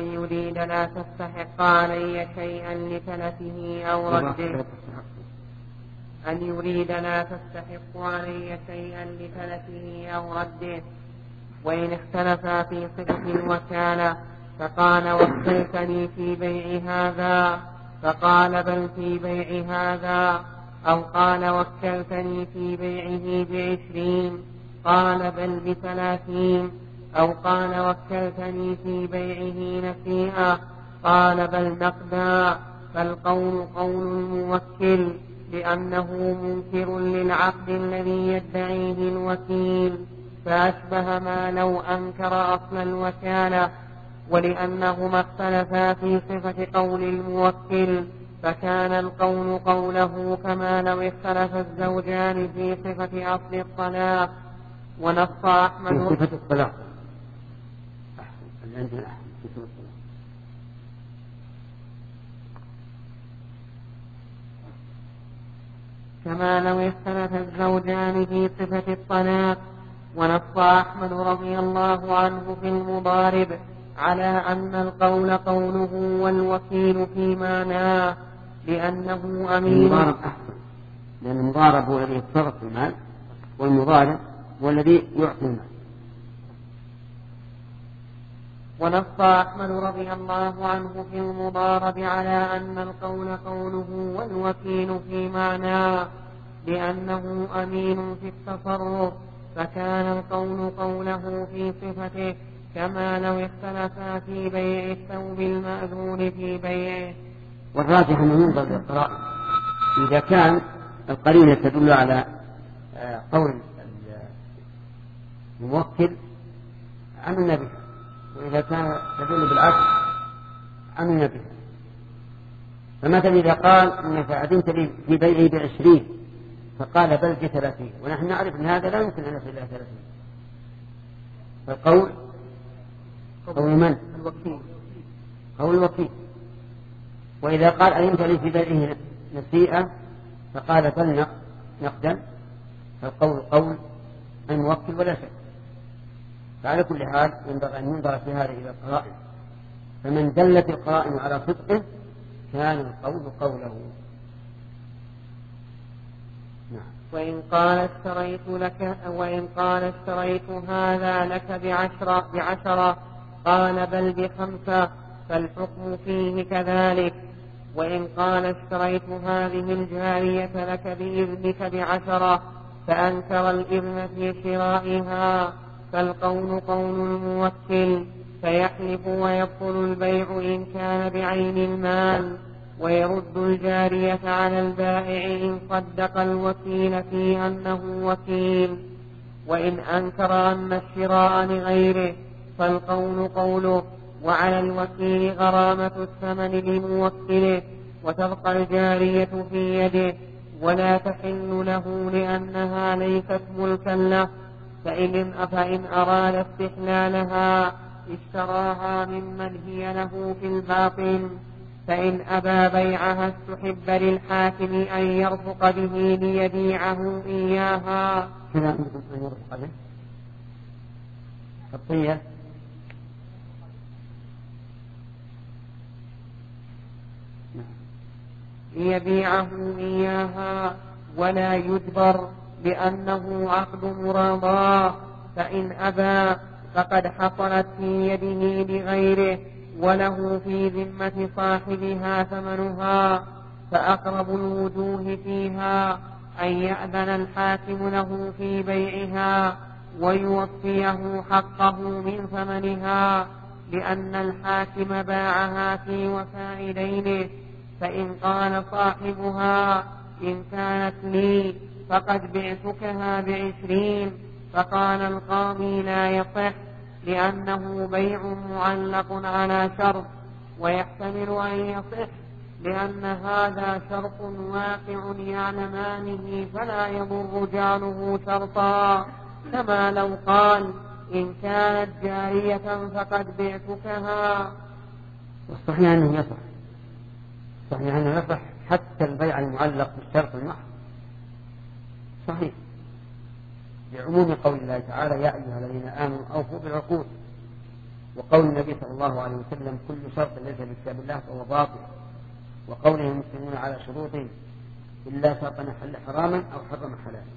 يريد لا تستحق علي شيئا لتلفه أو رده أن يريد لا تستحق علي شيئا لتلفه أو رده. وإن اختلفا في صفة الوكالة فقال وكلتني في بيع هذا فقال بل في بيع هذا، أو قال وكلتني في بيعه بعشرين قال بل بثلاثين، أو قال وكلتني في بيعه نسيئا قال بل نقدا. فالقول قول الموكل لأنه منكر للعقد الذي يدعيه الوكيل، فأشبه ما لو أنكر أصل الوكالة. ولأنهما اختلفا في صفة قول الموكل فكان القول قوله، كما لو اختلف الزوجان في صفة أصل الطلاق. ونص أحمد في صفة الطلاق عندنا في صفة الطلاق كما لو اختلف الزوجان في صفة الطلاق. ونص أحمد رضي الله عنه في المضارب على أن القول قوله والوكيل في معناه، لأنه أمين. المضارب أحسن، لأن المضارب هو الذي يتصرف في المال، والمضارب هو الذي يعطي المال. ونص أحمد رضي الله عنه في المضارب على أن القول قوله والوكيل في معناه، لأنه أمين في التصرف، فكان القول قوله في صفته، كما لو اختلفا في بيع الثوب المأذون في بيعه. والراجح أنه ينظر للقرائن، إذا كان القرينة تدل على قول الموكل عملنا بها، وإذا كان تدل بالعكس عملنا بها. فمثلا إذا قال إنك أذنت لي في بيعه بعشرين فقال بل بثلاثين، ونحن نعرف أن هذا لا يمكن أن يصل إلى ثلاثين، فالقول قول من؟ الوكيل. قول الوكيل. وإذا قال أذنت لي في بيعه نسيئة فقال بل نقدا، فالقول قول الموكل ولا شك. فعلى كل حال ينبغي أن ينظر في هذا إلى القرائن، فمن دلت القرائن على صدقه كان القول قوله. نعم. وإن قال اشتريت لك وإن قال اشتريت هذا لك بعشرة بعشرة قال بل بخمسة، فالحكم فيه كذلك. وإن قال اشتريت هذه الجارية لك بإذنك بعشرة فأنكر الإذن في شرائها، فالقول قول الموكل، فيحلف ويبطل البيع إن كان بعين المال، ويرد الجارية على البائع إن صدق الوكيل في أنه وكيل. وإن أنكر أن الشراء لغيره فالقول قوله، وعلى الوكيل غرامة الثمن لموكله، وتبقى الجارية في يده ولا تحل له لأنها ليست ملكا له، فإن, فإن أراد استحلالها اشتراها ممن هي له في الباطن. فإن أبى بيعها استحب للحاكم أن يرفق به ليبيعه إياها. كذا أن يرفق به خطية. ليبيعه إياها ولا يجبر لأنه عقد مراضاة. فإن أبى فقد حصلت في يده لغيره وله في ذمة صاحبها ثمنها، فأقرب الوجوه فيها أن يأذن الحاكم له في بيعها ويوفيه حقه من ثمنها، لأن الحاكم باعها في وفاء دينه. فإن قال صاحبها إن كانت لي فقد بعتكها بعشرين، فقال القاضي لا يصح لأنه بيع معلق على شرط، ويحتمل أن يصح لأن هذا شرط واقع يعلمانه فلا يضر جعله شرطا، كما لو قال إن كانت جارية فقد بعتكها. والصحيح أنه يصح، صحيح أنه يصح حتى البيع المعلق بالشرط المحض صحيح، بعموم قول الله تعالى يا أيها الذين آمنوا أوفوا بالعقود. وقول النبي صلى الله عليه وسلم كل شرط ليس في كتاب الله فهو باطل، وقوله المسلمون على شروطهم إلا شرطا حل حراما أو حرم حلالا.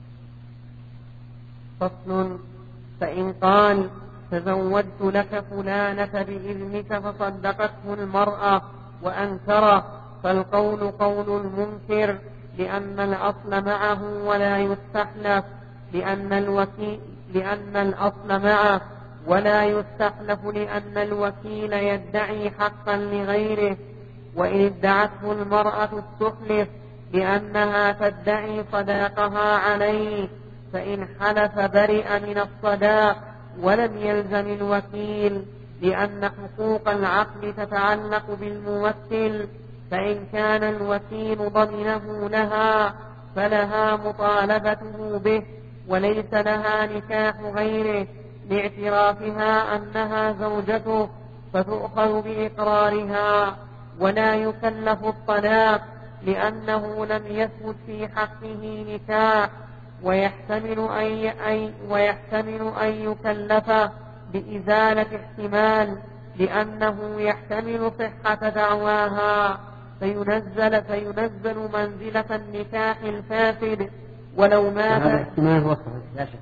فصل. فإن قال تزوجت لك فلانة بإذنك فصدقته المرأة وأنكره فالقول قول المنكر، لأن الأصل معه ولا يستحلف، لأن الوكيل لأن الأصل معه ولا يستحلف، لأن الوكيل يدعي حقا لغيره، وإن ادعته المرأة استحلف لأنها تدعي صداقها عليه، فإن حلف برئ من الصداق ولم يلزم الوكيل، لأن حقوق العقل تتعلق بالموكل، فإن كان الوكيل ضمنه لها فلها مطالبته به، وليس لها نكاح غيره لاعترافها أنها زوجته، فتؤخذ بإقرارها، ولا يكلف الطلاق لأنه لم يثبت في حقه نكاح، ويحتمل أن, أي ويحتمل أن يكلف بإزالة احتمال، لأنه يحتمل صحة دعواها، فينزل, فينزل منزلة النكاح الفاسد ولو مات. هذا احتمال هو صحيح لا شك،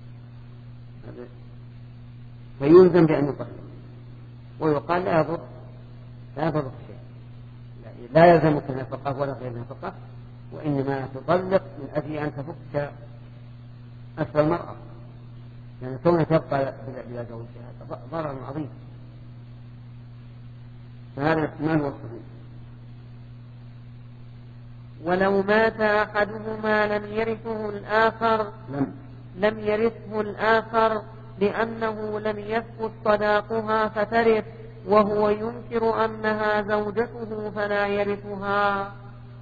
فيلزم بأن يطلق، ويقال لا يضر لا يضر شيء، لا يلزمك النفقة ولا غير النفقة، وإنما تطلق من أجل أن تفك أسر المرأة، لأن يعني كونها تبقى بلا زوجها ضرر عظيم، فهذا الاحتمال هو الصحيح. ولو مات أحدهما لم يرثه الآخر لم, لم يرثه الآخر لأنه لم يثبت صداقها فترث، وهو ينكر أنها زوجته فلا يرثها.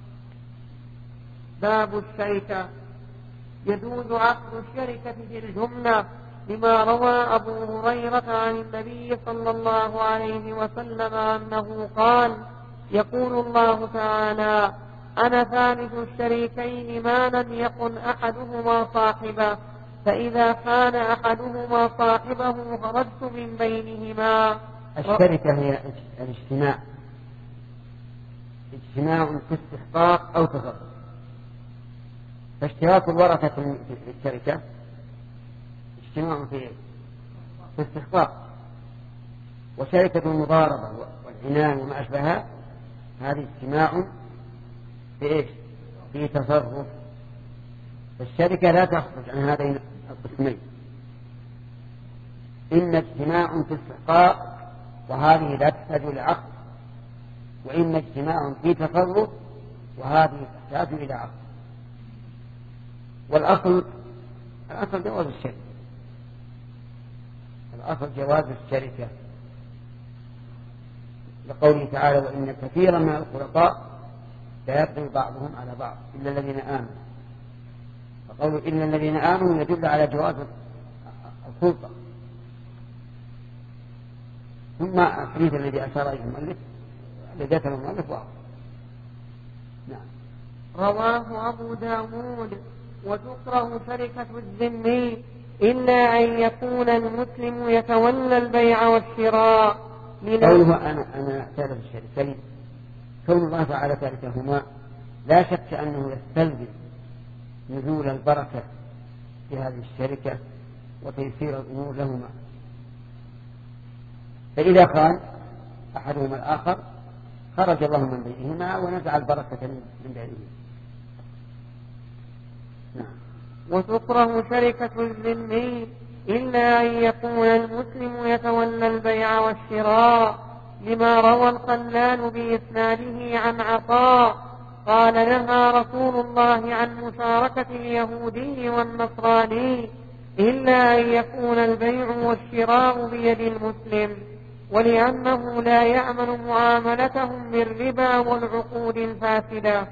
باب الشركة. يجوز عقد الشركة في الجملة لما روى أبو هريرة عن النبي صلى الله عليه وسلم أنه قال: يقول الله تعالى: أنا ثالث الشريكين ما لم يكن أحدهما صاحبه، فإذا كان أحدهما صاحبه خرجت من بينهما. الشركة هي الاجتماع، اجتماع في استحقاق أو تصرف، فاشتراك الورثة في الشركة اجتماع في استحقاق، وشركة المضاربة والعنان وما أشبهها هذه اجتماع في إيش؟ في تصرف. فالشركة لا تخرج عن هذين القسمين، إما اجتماع في استحقاق وهذه لا تحتاج إلى عقد، وإما اجتماع في تصرف وهذه تحتاج إلى عقد. والأصل الأصل جواز الشركة، الأصل جواز الشركة لقوله تعالى: وإن كثيرا من الخلطاء لا يبغي بعضهم على بعض إلا الذين آمنوا. فقوله إلا الذين آمنوا يدل على جواز الخلطة. ثم الحديث الذي أشار إليه المؤلف الذي ذكره المؤلف واضح. نعم. رواه أبو داود. وتكره شركة الذمي إلا أن يكون المسلم يتولى البيع والشراء. قوله أنا أنا ثالث الشريكين، كون الله تعالى ثالثهما لا شك أنه يستلزم نزول البركة في هذه الشركة وتيسير الأمور لهما، فإذا خان أحدهما الآخر خرج الله من بينهما ونزع البركة من بينهما. نعم. وتكره شركة الذمي إلا أن يكون المسلم يتولى البيع والشراء، لما روى الخلال بإسناده عن عطاء قال: نهى رسول الله عن مشاركة اليهودي والنصراني إلا أن يكون البيع والشراء بيد المسلم، ولأنه لا يأمن معاملتهم بالربا والعقود الفاسدة.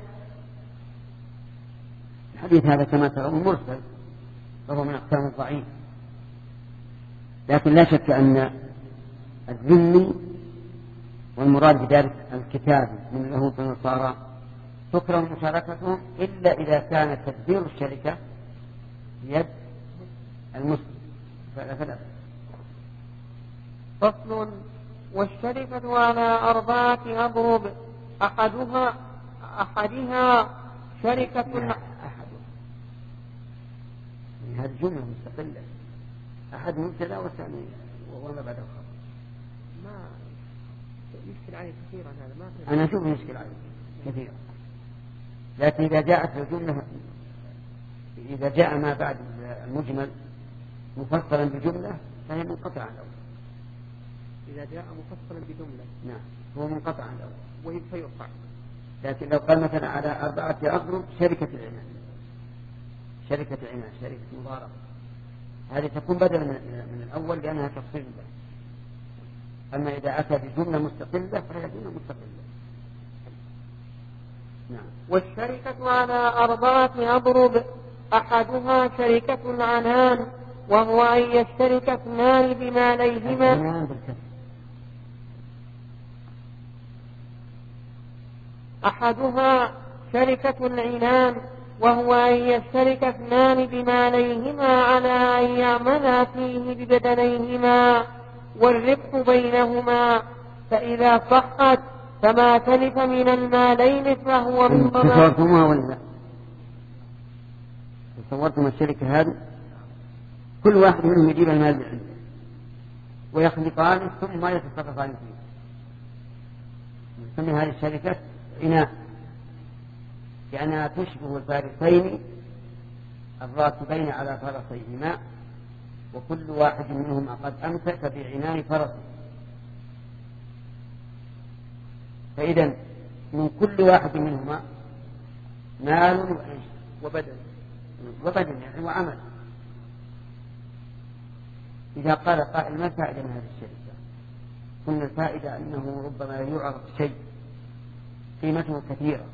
الحديث هذا كما ترون مرسل، وهو من أقسام الضعيف، لكن لا شك أن الذمي والمراد بذلك الكتاب من اليهود والنصارى تكره مشاركتهم إلا إذا كان تدبير الشركة بيد المسلم فلا فلا. فصل. والشركة على أربعة أضرب أحدها أحدها شركة أحد هذه جملة مستقلة. أحد مبتدأ والثاني وما بعد الخبر. ما يشكل عليه كثيرا هذا ما أنا أشوف يشكل عليه كثيرا، لكن إذا جاءت الجملة إذا جاء ما بعد المجمل مفصلا بجملة فهي منقطعة عن الأول. إذا جاء مفصلا بجملة نعم هو منقطع عن الأول ويقطع. لكن لو قال مثلا على أربعة أضرب شركة العنان، شركة العنان شركة مضاربة، هذه تكون بدلا من الأول لأنها تفصيل له. أما إذا أتى بجملة مستقلة فهي جملة مستقلة. نعم. والشركة على أربعة أضرب أحدها شركة العنان وهو أن يشترك اثنان بماليهما أحدها شركة العنان وهو أن يشترك اثنان بماليهما على أن يعملا فيه ببدنيهما والربح بينهما، فإذا صحت فما تلف من المالين فهو من ضمان. تصورتموها ولا لا؟ تصورتم الشركة هذه كل واحد منهم يجيب المال عنده ويخلطانه ثم يتصرفان فيه. نسمي هذه الشركة عناء لأنها تشبه الفارسين الراكبين على فرسيهما وكل واحد منهما قد أمسك بعنان فرسه. فإذا من كل واحد منهما مال وبدن وبدن يعني وعمل. إذا قال قائل ما الفائدة من هذه الشركة؟ قلنا الفائدة أنه ربما يعرض شيء قيمته كثيرة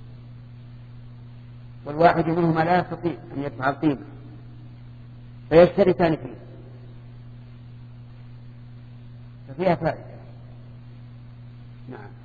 والواحد منهما لا يستطيع أن يدفع القيمة فيشتركان فيه ففيها فائدة. نعم.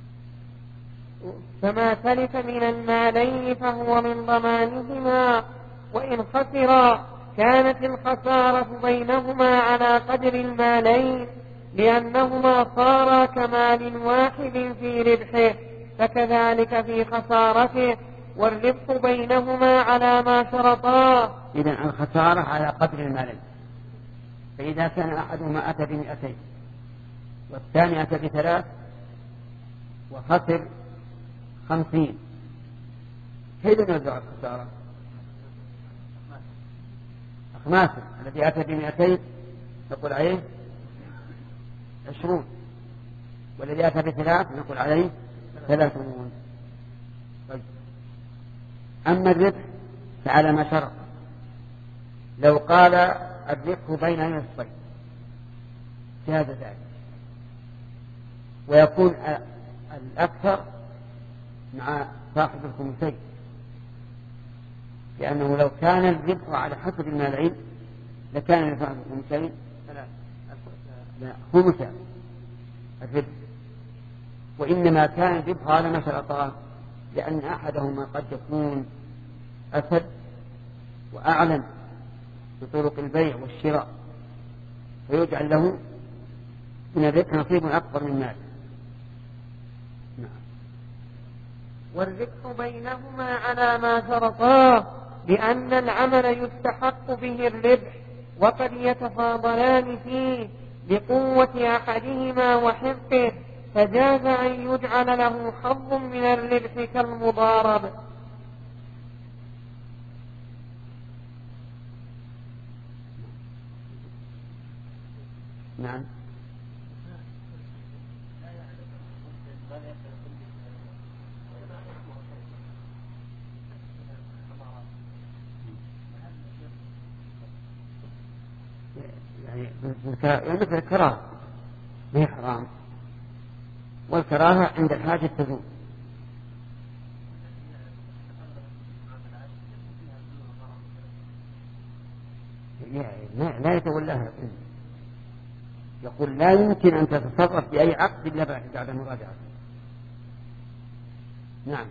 فما تلف من المالين فهو من ضمانهما وإن خسرا كانت الخسارة بينهما على قدر المالين لأنهما صارا كمال واحد في ربحه فكذلك في خسارته والربح بينهما على ما شرطا. إذن الخسارة على قدر المالين، فإذا كان أحدهما أتى بمئتين والثاني أتى بثلاث وخسر خمسين كيف نوزع الخسارة؟ أخماسه الذي أتى بمئتين نقول عليه عشرون والذي أتى بثلاث نقول عليه ثلاثون. طيب. أما الربح فعلى ما شرط. لو قال الربح بين نصفين جاز ذلك ويكون الأكثر مع صاحب الخمسين لأنه لو كان الربح على حسب المالين لكان لصاحب الخمسين لا خمسة الربح وإنما كان الربح على ما شرطاه لأن أحدهما قد يكون أسد وأعلم بطرق البيع والشراء فيجعل له من الربح نصيب أكبر من مال. والربح بينهما على ما شرطاه لأن العمل يستحق به الربح وقد يتفاضلان فيه بقوة أحدهما وحفظه فجاز أن يجعل له حظ من الربح كالمضارب. نعم. يعني مثل الكراهة ما هي حرام والكراهة عند الحاجة تزول. لا يتولاها يقول لا يمكن أن تتصرف بأي عقد إلا بعد مراجعة. نعم.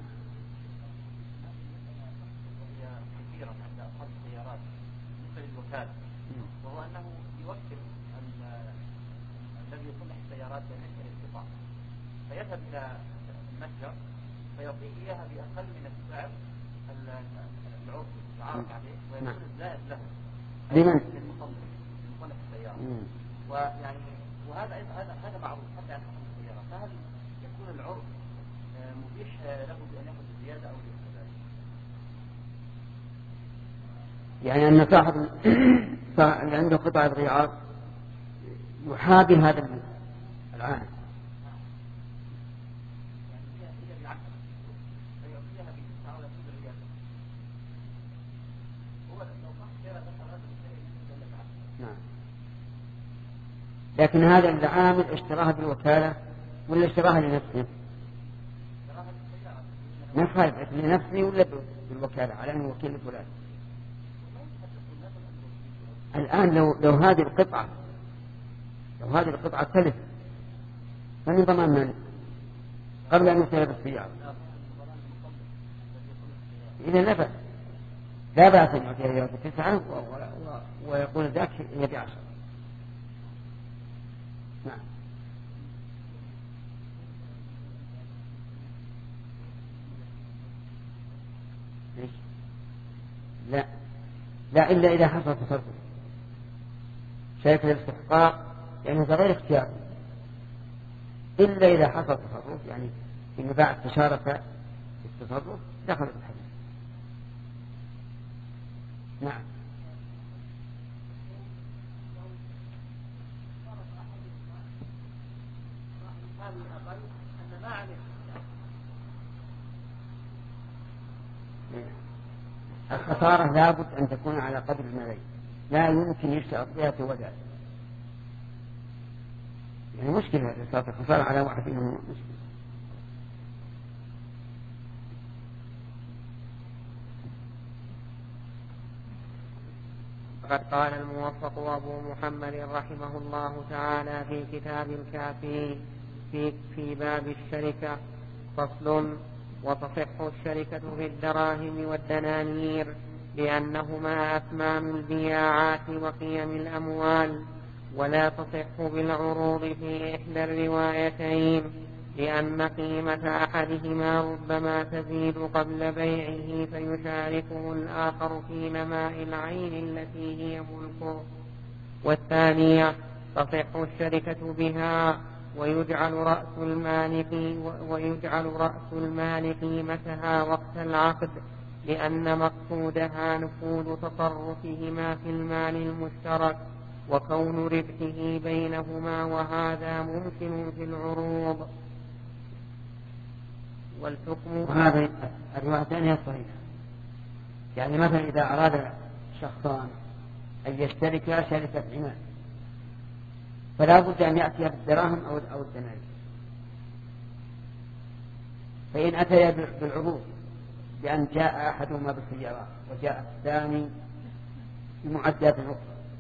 وهو أنه يوكل الذي يصلح السيارات بين القطع فيذهب إلى المتجر فيعطيه إياها بأقل من السعر العرفي العارف عليه ويكون الزائد له لمن؟ للمصلح لمصلح السيارة. ويعني وهذا هذا هذا معروف حتى عن حكم السيارة. فهل يكون العرف مبيح له بأن يأخذ الزيادة أو ليس كذلك؟ يعني أن صاحب اللي عنده قطعة غيار يحابي هذا العام. نعم. لكن هذا العامل اشتراها بالوكالة ولا اشتراها لنفسه؟ نفعل لنفسه ولا بالوكالة على أنه وكيل فلان؟ الآن لو لو هذه القطعة لو هذه القطعة تلف فمن ضمان من؟ قبل أن يسير بالسيارة إذا نفع لا بأس أن يعطيها تسعة ويقول ذاك هي بعشرة. نعم. لا لا إلا إذا حصل تصرف شركة الاستحقاق يعني هذا غير اختيار إلا إذا حصل تصرف يعني إن بعد تشارك في التصرف دخل في الحديث. نعم. الخسارة لابد أن تكون على قدر المالي لا يمكن يشترط بها سوى ذلك. يعني مشكلة إذا صارت الخسارة على واحد منهم مشكلة. فقد قال الموفق أبو محمد رحمه الله تعالى في كتاب الكافي في, في باب الشركة فصل: وتصح الشركة في الدراهم والدنانير لأنهما أثمان البياعات وقيم الأموال، ولا تصح بالعروض في إحدى الروايتين لأن قيمة أحدهما ربما تزيد قبل بيعه فيشاركه الآخر في نماء العين التي هي ملكه. والثانية تصح الشركة بها ويجعل رأس المال ويجعل رأس المال قيمتها وقت العقد لأن مقصودها نفوذ تصرفهما في المال المشترك وكون ربحه بينهما، وهذا ممكن في العروض. والحكم وهذه الروايتين هي الصحيحة. يعني مثلا إذا أراد شخصان أن يشتركا شركة عنان فلا بد أن يأتي بالدراهم أو الدنانير، فإن أتي بالعروض بأن جاء أحدهما بالسيارات وجاء الثاني بمعدات أخرى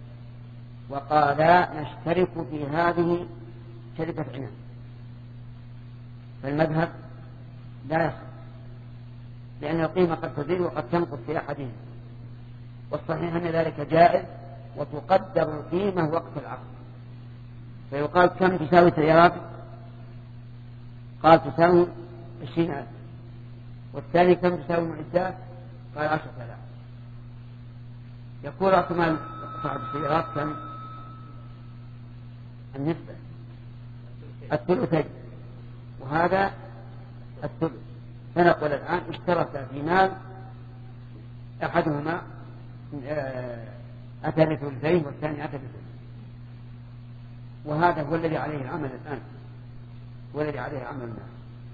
وقالا نشترك في هذه شركة عنان، فالمذهب لا يصح لأن القيمة قد تزيد وقد تنقص في أحدهما، والصحيح أن ذلك جائز وتقدر القيمة وقت العقد. فيقال كم تساوي سيارات؟ قال تساوي عشرين ألف. والثاني كم تساوي معدات؟ قال عشرة آلاف. يقول رأس مال صاحب السيارات كم؟ النسبة الثلثين وهذا الثلث. فنقول الآن اشترك في مال أحدهما أتى بثلثين والثاني أتى بثلث، وهذا هو الذي عليه العمل الآن والذي عليه العمل الآن.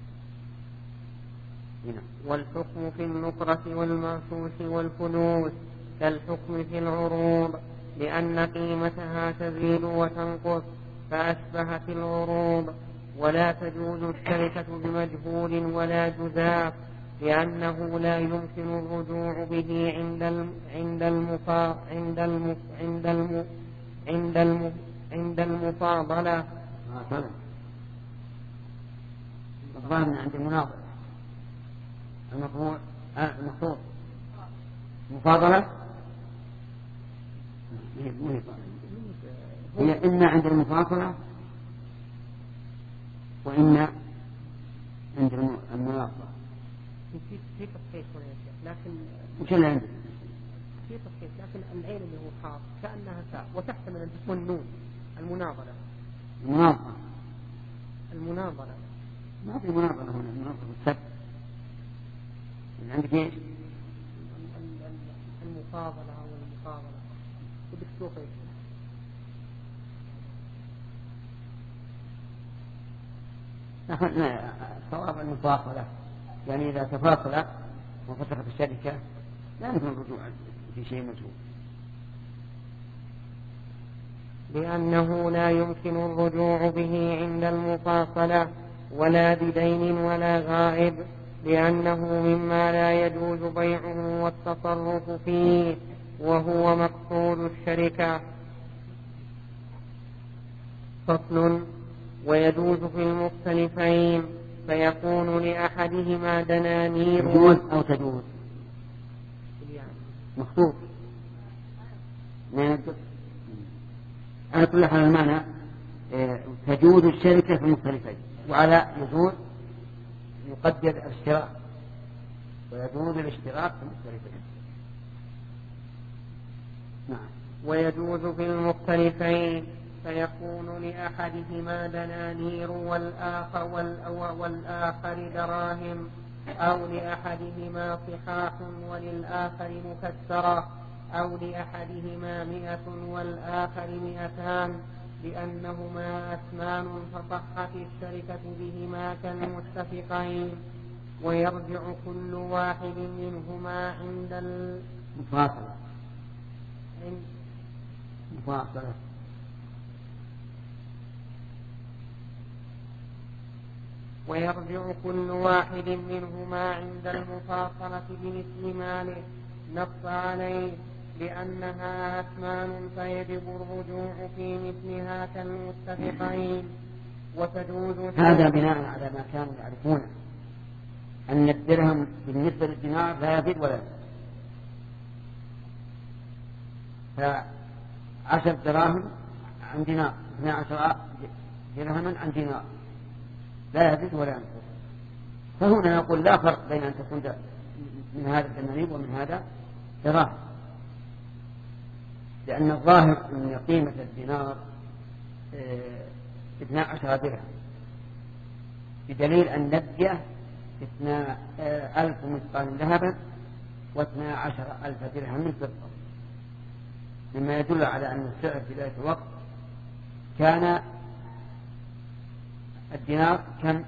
هنا. والحكم في النقرة والمنصوص والفلوس كالحكم في العروض لأن قيمتها تزيد وتنقص فأشبهت العروض. ولا تجوز الشركة بمجهول ولا جزاف لأنه لا يمكن الرجوع به عند الم عند المفا عند الم عند الم عند الم عند المفاضلة. الظاهر عند المناظرة المفروض المفروض مفاضلة هي إما عند المفاصلة وإن عند المناظرة في في تصحيح هنا يا شيخ، لكن وش اللي عندك؟ في تصحيح لكن العين اللي هو حاط كأنها تاء وتحتمل أن تكون نون. المناظرة المناظرة المناظرة ما في مناظرة هنا، المناظرة السبت عندك ايش؟ المقابلة أو المقابلة بدك تشوف ايش؟ نحن صواب المفاصلة، يعني إذا تفاصل وفتحت الشركة لا يمكن الرجوع في شيء مجهول، لأنه لا يمكن الرجوع به عند المفاصلة ولا بدين ولا غائب، لأنه مما لا يجوز بيعه والتصرف فيه وهو مقصود الشركة. فصل. ويجوز في المختلفين فيكون لأحدهما دنانير يجوز أو تجوز مخطوط على كل حال المعنى تجوز الشركة في المختلفين، وعلى يجوز يقدر الاشتراك ويجوز الاشتراك في المختلفين. نعم. ويجوز في المختلفين فيكون لأحدهما دنانير والآخر, والآخر دراهم، أو لأحدهما صحاح وللآخر مكسرة، أو لأحدهما مئة والآخر مئتان، لأنهما أثمان فصحت الشركة بهما كالمتفقين. ويرجع كل واحد منهما عند المفاصلة مفاصلة ويرجع كل واحد منهما عند المفاصلة بمثل ماله نص عليه، لأنها أثمان فيجب الرجوع في مثلها كالمتفقين. وتجوز هذا بناء على ما كانوا يعرفون أن الدرهم بالنسبة للدينار لا يزيد ولا يزيد، فعشر دراهم عن دينار، اثنى عشر درهما عن دينار، لا يزيد ولا ينقص. فهنا نقول لا فرق بين أن تكون من هذا الدنانير ومن هذا دراهم، لأن الظاهر أن قيمة الدينار اثنى عشر درهم، بدليل أن نبيه اثنى ألف مثقال ذهبا واثنى عشر ألف درهم من فضة، مما يدل على أن السعر في ذلك الوقت كان الدينار كم؟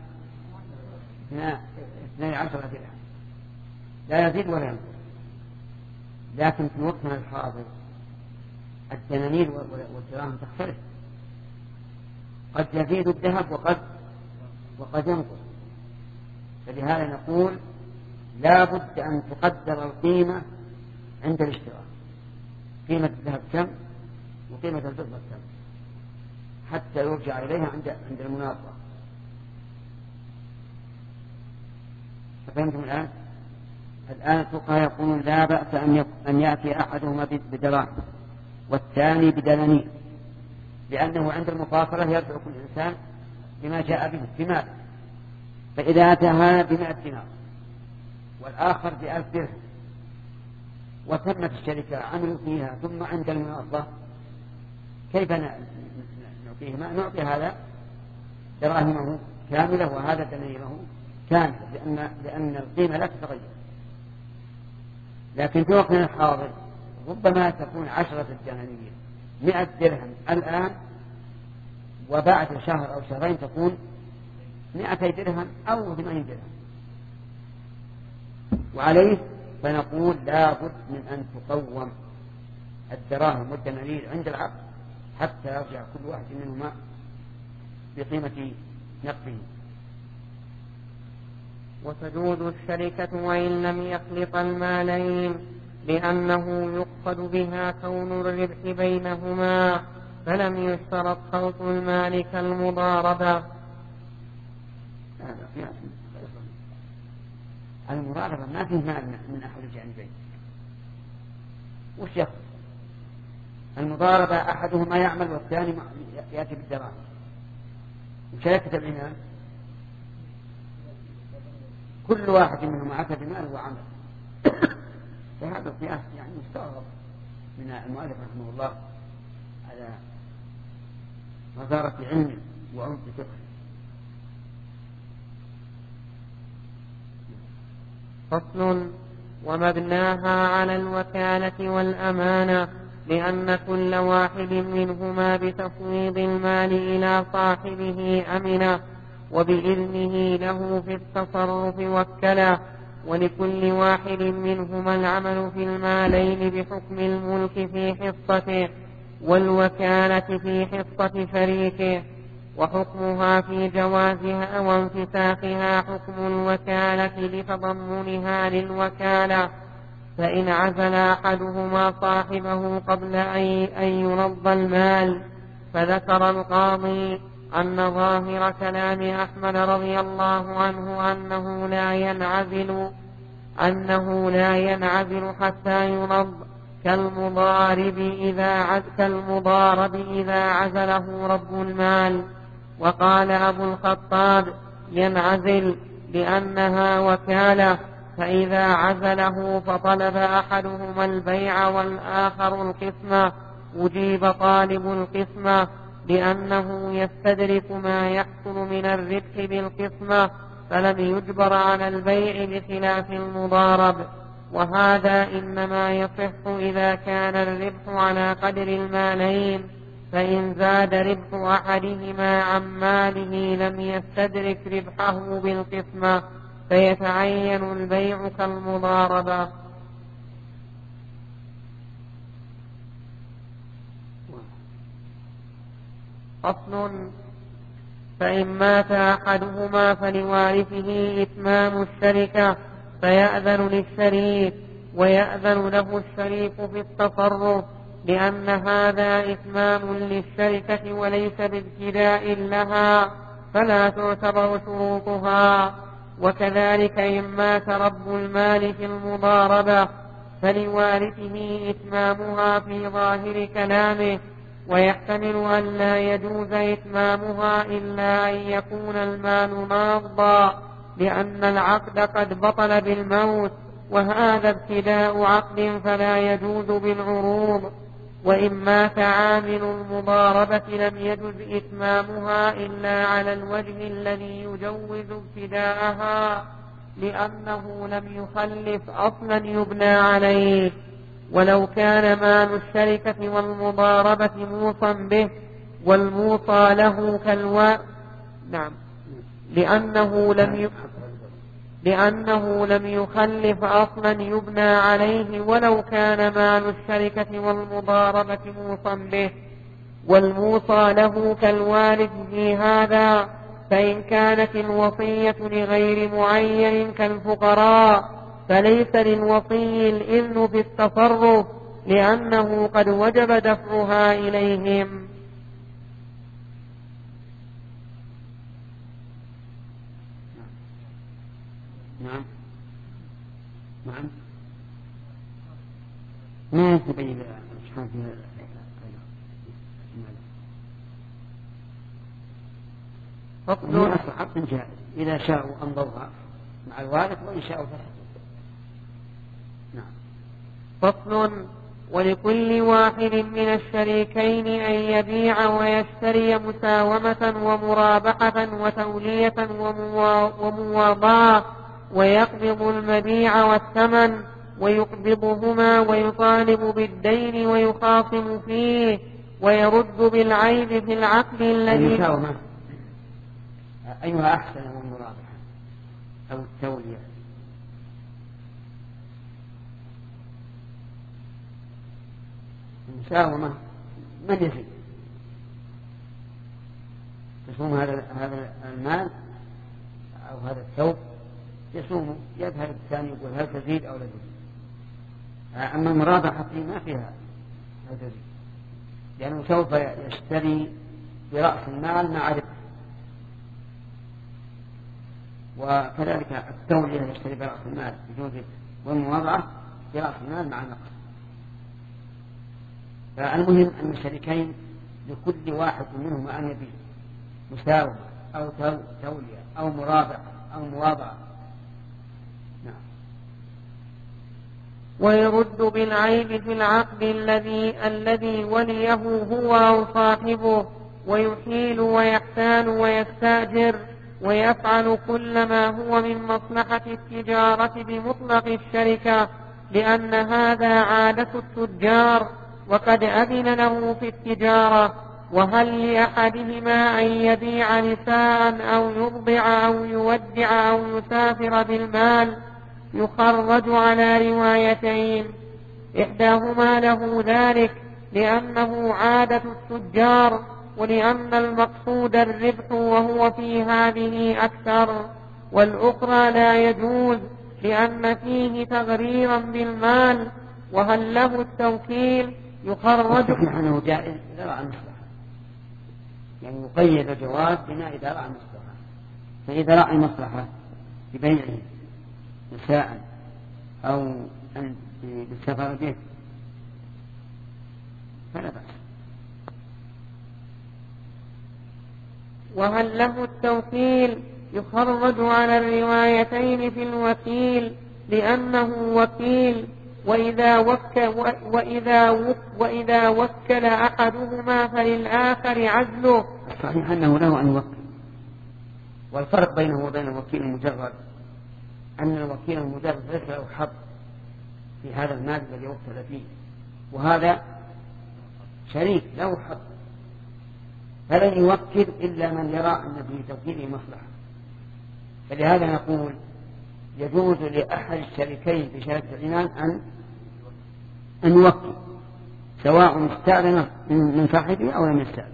اثني عشر درهم، لا يزيد ولا ينقص. لكن في وقتنا الحاضر الدنانير والدراهم تختلف، قد يزيد الذهب وقد وقد ينقص. فلهذا نقول لا بد أن تقدر القيمة عند الاشتراك، قيمة الذهب كم وقيمة الفضة كم، حتى يرجع إليها عند عند المناظرة. فهمتم الآن؟ الآن الفقهاء يقولون لا بأس أن أن يأتي أحدهما بدراهم والثاني بدنانير، لأنه عند المفاصلة يرجع كل إنسان بما جاء به بمال. فإذا أتى هذا بمئة دينار والآخر بألف درهم وتمت الشركة عملوا فيها، ثم عند المناظرة كيف نعطيهما؟ نعطي هذا دراهمه كاملة وهذا دنانيره كاملة، لأن لأن القيمة لا تتغير. لكن في وقتنا الحاضر ربما تكون عشرة الدنانير مئة درهم الآن، وبعد شهر أو شهرين تكون مئتي درهم أو ثمانين درهم، وعليه فنقول لا بد من أن تقوم الدراهم والدنانير عند العقد حتى يرجع كل واحد منهما بقيمة نقده. وتجوز الشركة وإن لم يخلط المالين، لأنه يقصد بها كون الربح بينهما، فلم يشترط خلط المال كالمضاربة. المضاربة ما فيه مال من أحد الجانبين. وش يخلط؟ المضاربة أحدهما يعمل والثاني يأتي بالدراهم. وشركة العنان كل واحد منهم أتى بمال وعمل. فهذا القياس يعني مستغرب من المؤلف رحمه الله على وزارة علمه وعمق فقهه. فصل: ومبناها على الوكالة والأمانة، لأن كل واحد منهما بتفويض المال إلى صاحبه أمنه، وبإذنه له في التصرف وكله، ولكل واحد منهما العمل في المالين بحكم الملك في حصته، والوكالة في حصة شريكه، وحكمها في جوازها وانفساخها حكم الوكالة لتضمنها للوكالة. فإن عزل أحدهما صاحبه قبل أن ينض المال، فذكر القاضي أن ظاهر كلام أحمد رضي الله عنه أنه لا ينعزل أنه لا ينعزل حتى ينض، كالمضارب إذا عز كالمضارب إذا عزله رب المال. وقال أبو الخطاب: ينعزل لأنها وكالة، فإذا عزله فطلب أحدهما البيع والآخر القسمة أجيب طالب القسمة، لأنه يستدرك ما يحصل من الربح بالقسمة، فلم يجبر على البيع بخلاف المضارب. وهذا إنما يصح إذا كان الربح على قدر المالين، فإن زاد ربح أحدهما عن ماله لم يستدرك ربحه بالقسمة، فيتعين البيع كالمضاربة. فصل: فإن مات أحدهما فلوارثه إتمام الشركة، فيأذن للشريك ويأذن له الشريك في التصرف، لأن هذا إتمام للشركة وليس بابتداء لها، فلا تعتبر شروطها. وكذلك إن مات رب المال في المضاربة فلوارثه إتمامها في ظاهر كلامه، ويحتمل أن لا يجوز إتمامها إلا أن يكون المال ماضا، لأن العقد قد بطل بالموت، وهذا ابتداء عقد فلا يجوز بالعروض. وإن مات عامل المضاربة لم يجوز إتمامها إلا على الوجه الذي يجوز ابتداءها، لأنه لم يخلف أصلا يبنى عليه. ولو كان مال الشركة والمضاربة موصى به والموصى له كالوا نعم لأنه لم ي... لأنه لم يخلف أصلا يبنى عليه، ولو كان مال الشركة والمضاربة موصى به والموصى له كالوارث في هذا. فإن كانت الوصية لغير معين كالفقراء فليس للوصي الإذن في التصرف، لأنه قد وجب دفعها إليهم. نعم نعم ما يتبين الإشكال في فصل: أصل حق جائز إذا شاءوا أمضوها مع الوارث وإن شاءوا فسدوا. نعم. فصل: ولكل واحد من الشريكين أن يبيع ويشتري مساومة ومرابحة وتولية ومواضعة، ويقبض المبيع والثمن ويقبضهما، ويطالب بالدين ويخاصم فيه، ويرد بالعيب في العقد الذي المساومة أيها أحسن من المرابحة أو التولية؟ المساومة من يزيد تصوم هذا هذا المال أو هذا الثوب، يصوم يذهب الثاني يقول هل تزيد أو لا تزيد. أما المرابحة ما فيها هل تزيد، لأنه سوف يشتري برأس المال مع ربح، وكذلك التولية يشتري برأس المال بجوز، والمواضعة برأس المال مع نقص. فالمهم أن الشريكين لكل واحد منهما أن يبيع مساومة أو تولية أو مرابحة أو مواضعة ويرد بالعيب في العقد الذي الذي وليه هو أو صاحبه، ويحيل ويحتال ويستأجر، ويفعل كل ما هو من مصلحة التجارة بمطلق الشركة، لأن هذا عادة التجار وقد أذن له في التجارة. وهل لأحدهما أن يبيع نساء أو يرضع أو يودع أو يسافر بالمال؟ يخرج على روايتين، إحداهما له ذلك لأنه عادة التجار، ولأن المقصود الربح وهو في هذه أكثر، والأخرى لا يجوز لأن فيه تغريرا بالمال. وهل له التوكيل؟ يخرج أنه جائز إذا رأى المصلحة، يعني يقيد الجواز بما إذا رأى المصلحة. فإذا رأى المصلحة ببيعه نساء أو بالسفر به فلا بأس. وهل له التوكيل؟ يخرج على الروايتين في الوكيل لأنه وكيل، وإذا وكل, وإذا وإذا وكل أحدهما فللآخر عزله. صحيح أنه له أن يوكل، والفرق بينه وبين الوكيل المجرد أن الوكيل المجرد ليس له حظ في هذا المال الذي وكل فيه، وهذا شريك له حظ، فلن يوكل إلا من يرى أن في توكيله مصلحة. فلهذا نقول يجوز لأحد الشريكين في شركة الإيمان أن أن يوكل، سواء استأذن من صاحبه أو لم يستأذن.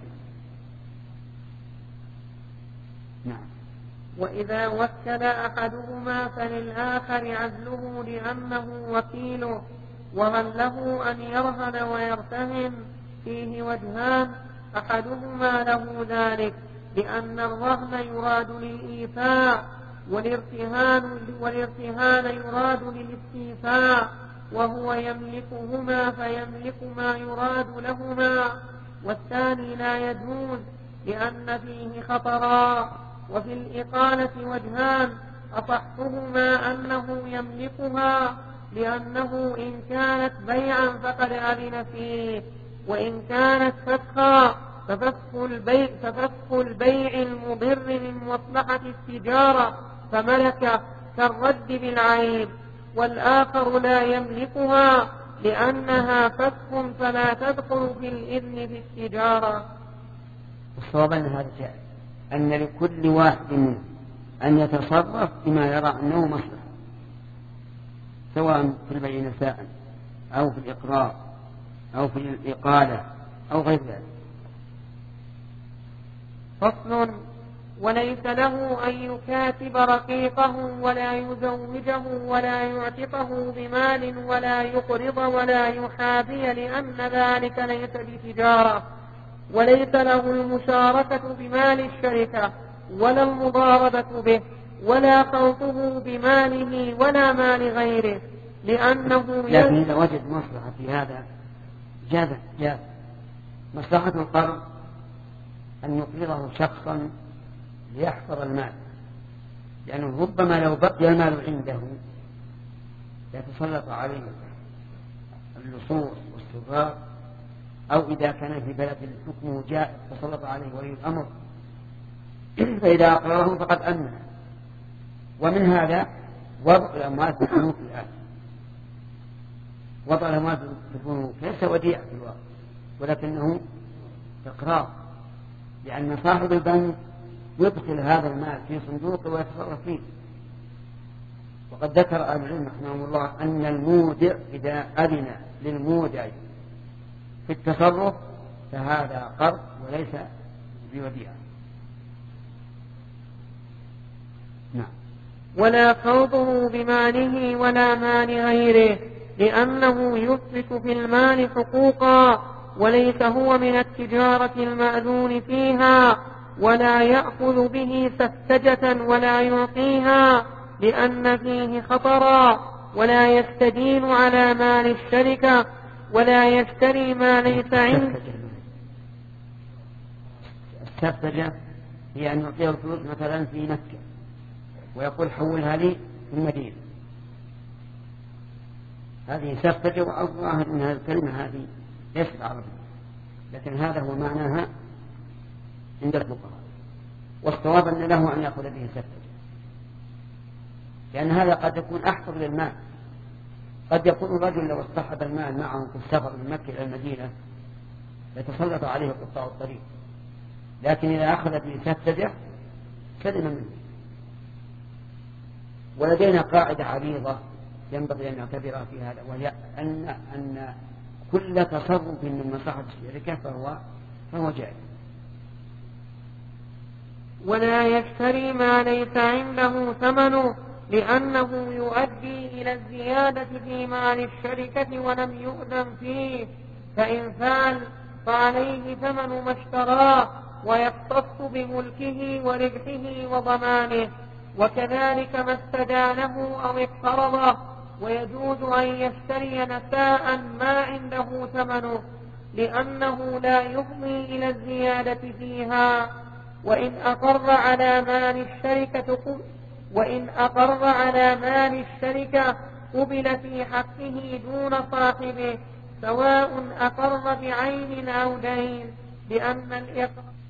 نعم. وإذا وكل أحدهما فللآخر عزله لأنه وكيله. وهل له أن يرهن ويرتهن؟ فيه وجهان، أحدهما له ذلك لأن الرهن يراد للإيفاء، والارتهان, والارتهان يراد للاستيفاء، وهو يملكهما فيملك ما يراد لهما. والثاني لا يجوز لأن فيه خطرا. وفي الإقالة وجهان، أصحهما أنه يملكها لأنه إن كانت بيعا فقد أذن فيه، وإن كانت فسخا ففسخ البيع, ففسخ البيع المضر من مصلحة التجارة فملك كالرد بالعيب. والآخر لا يملكها لأنها فسخ فلا تدخل في الإذن في التجارة. الصواب أن هذا جائز، أن لكل واحد منهم أن يتصرف بما يرى أنه مصلحة، سواء في البيع نساء أو في الإقرار أو في الإقالة أو غير ذلك. فصل: وليس له أن يكاتب رقيقه ولا يزوجه ولا يعتقه بمال ولا يقرض ولا يحابي، لأن ذلك ليس بتجارة. وليس له المشاركة بمال الشركة ولا المضاربة به ولا خلطه بماله ولا مال غيره، لأنه لكن إذا وجد مصلحة في هذا جاز جاز. مصلحة القرض أن يقرضه شخصا ليحفظ المال، لأنه ربما لو بقي المال عنده يتسلط عليه اللصوص والسراق، أو إذا كان في بلد الحكم جاء تسلط عليه ولي الأمر، فإذا أقرره فقد أمن. ومن هذا وضع الأموال في البنوك الآن. وضع الأموال في البنوك ليس وديعة في الواقع، ولكنه إقرار، لأن صاحب البنك يدخل هذا المال في صندوق ويتصرف فيه. وقد ذكر أهل العلم رحمهم الله أن المودع إذا أذن للمودع في التصرف فهذا قرض وليس بوديعة. نعم. ولا خوضه بماله ولا مال غيره، لأنه يثبت في المال حقوقا، وليس هو من التجارة المأذون فيها، ولا يأخذ به سفسجة ولا يعطيها لأن فيه خطرا، ولا يستدين على مال الشركة، ولا يشتري ما ليس عنده. السفسجة هي أن يعطيه الفلوس مثلا في مكة ويقول حولها لي في المدينة، هذه سفج، والظاهر أن الكلمة هذه ليست عربية، لكن هذا هو معناها عند الفقهاء، والصواب أن له أن يأخذ به سفج، لأن هذا قد يكون أحفظ للمال. قد يكون الرجل لو اصطحب المال معه في السفر من مكة إلى المدينة يتسلط عليه قطاع الطريق، لكن إذا أخذ به سفجه سلم منه. ولدينا قاعدة عريضة ينبغي أن نعتبرها في هذا، وهي أن, أن كل تصرف من مصلحة الشركة فهو, فهو جائز. ولا يشتري ما ليس عنده ثمنه، لأنه يؤدي إلى الزيادة في مال الشركة ولم يؤذن فيه، فإن فعل فعليه ثمن ما اشتراه ويختص بملكه وربحه وضمانه، وكذلك ما استدانه أو اقترضه، ويجوز أن يشتري نساء ما عنده ثمنه، لأنه لا يفضي إلى الزيادة فيها. وإن أقر على مال الشركة وإن أقر على مال الشركة قبل في حقه دون صاحبه، سواء أقر بعين أو دين، لأن الإقرار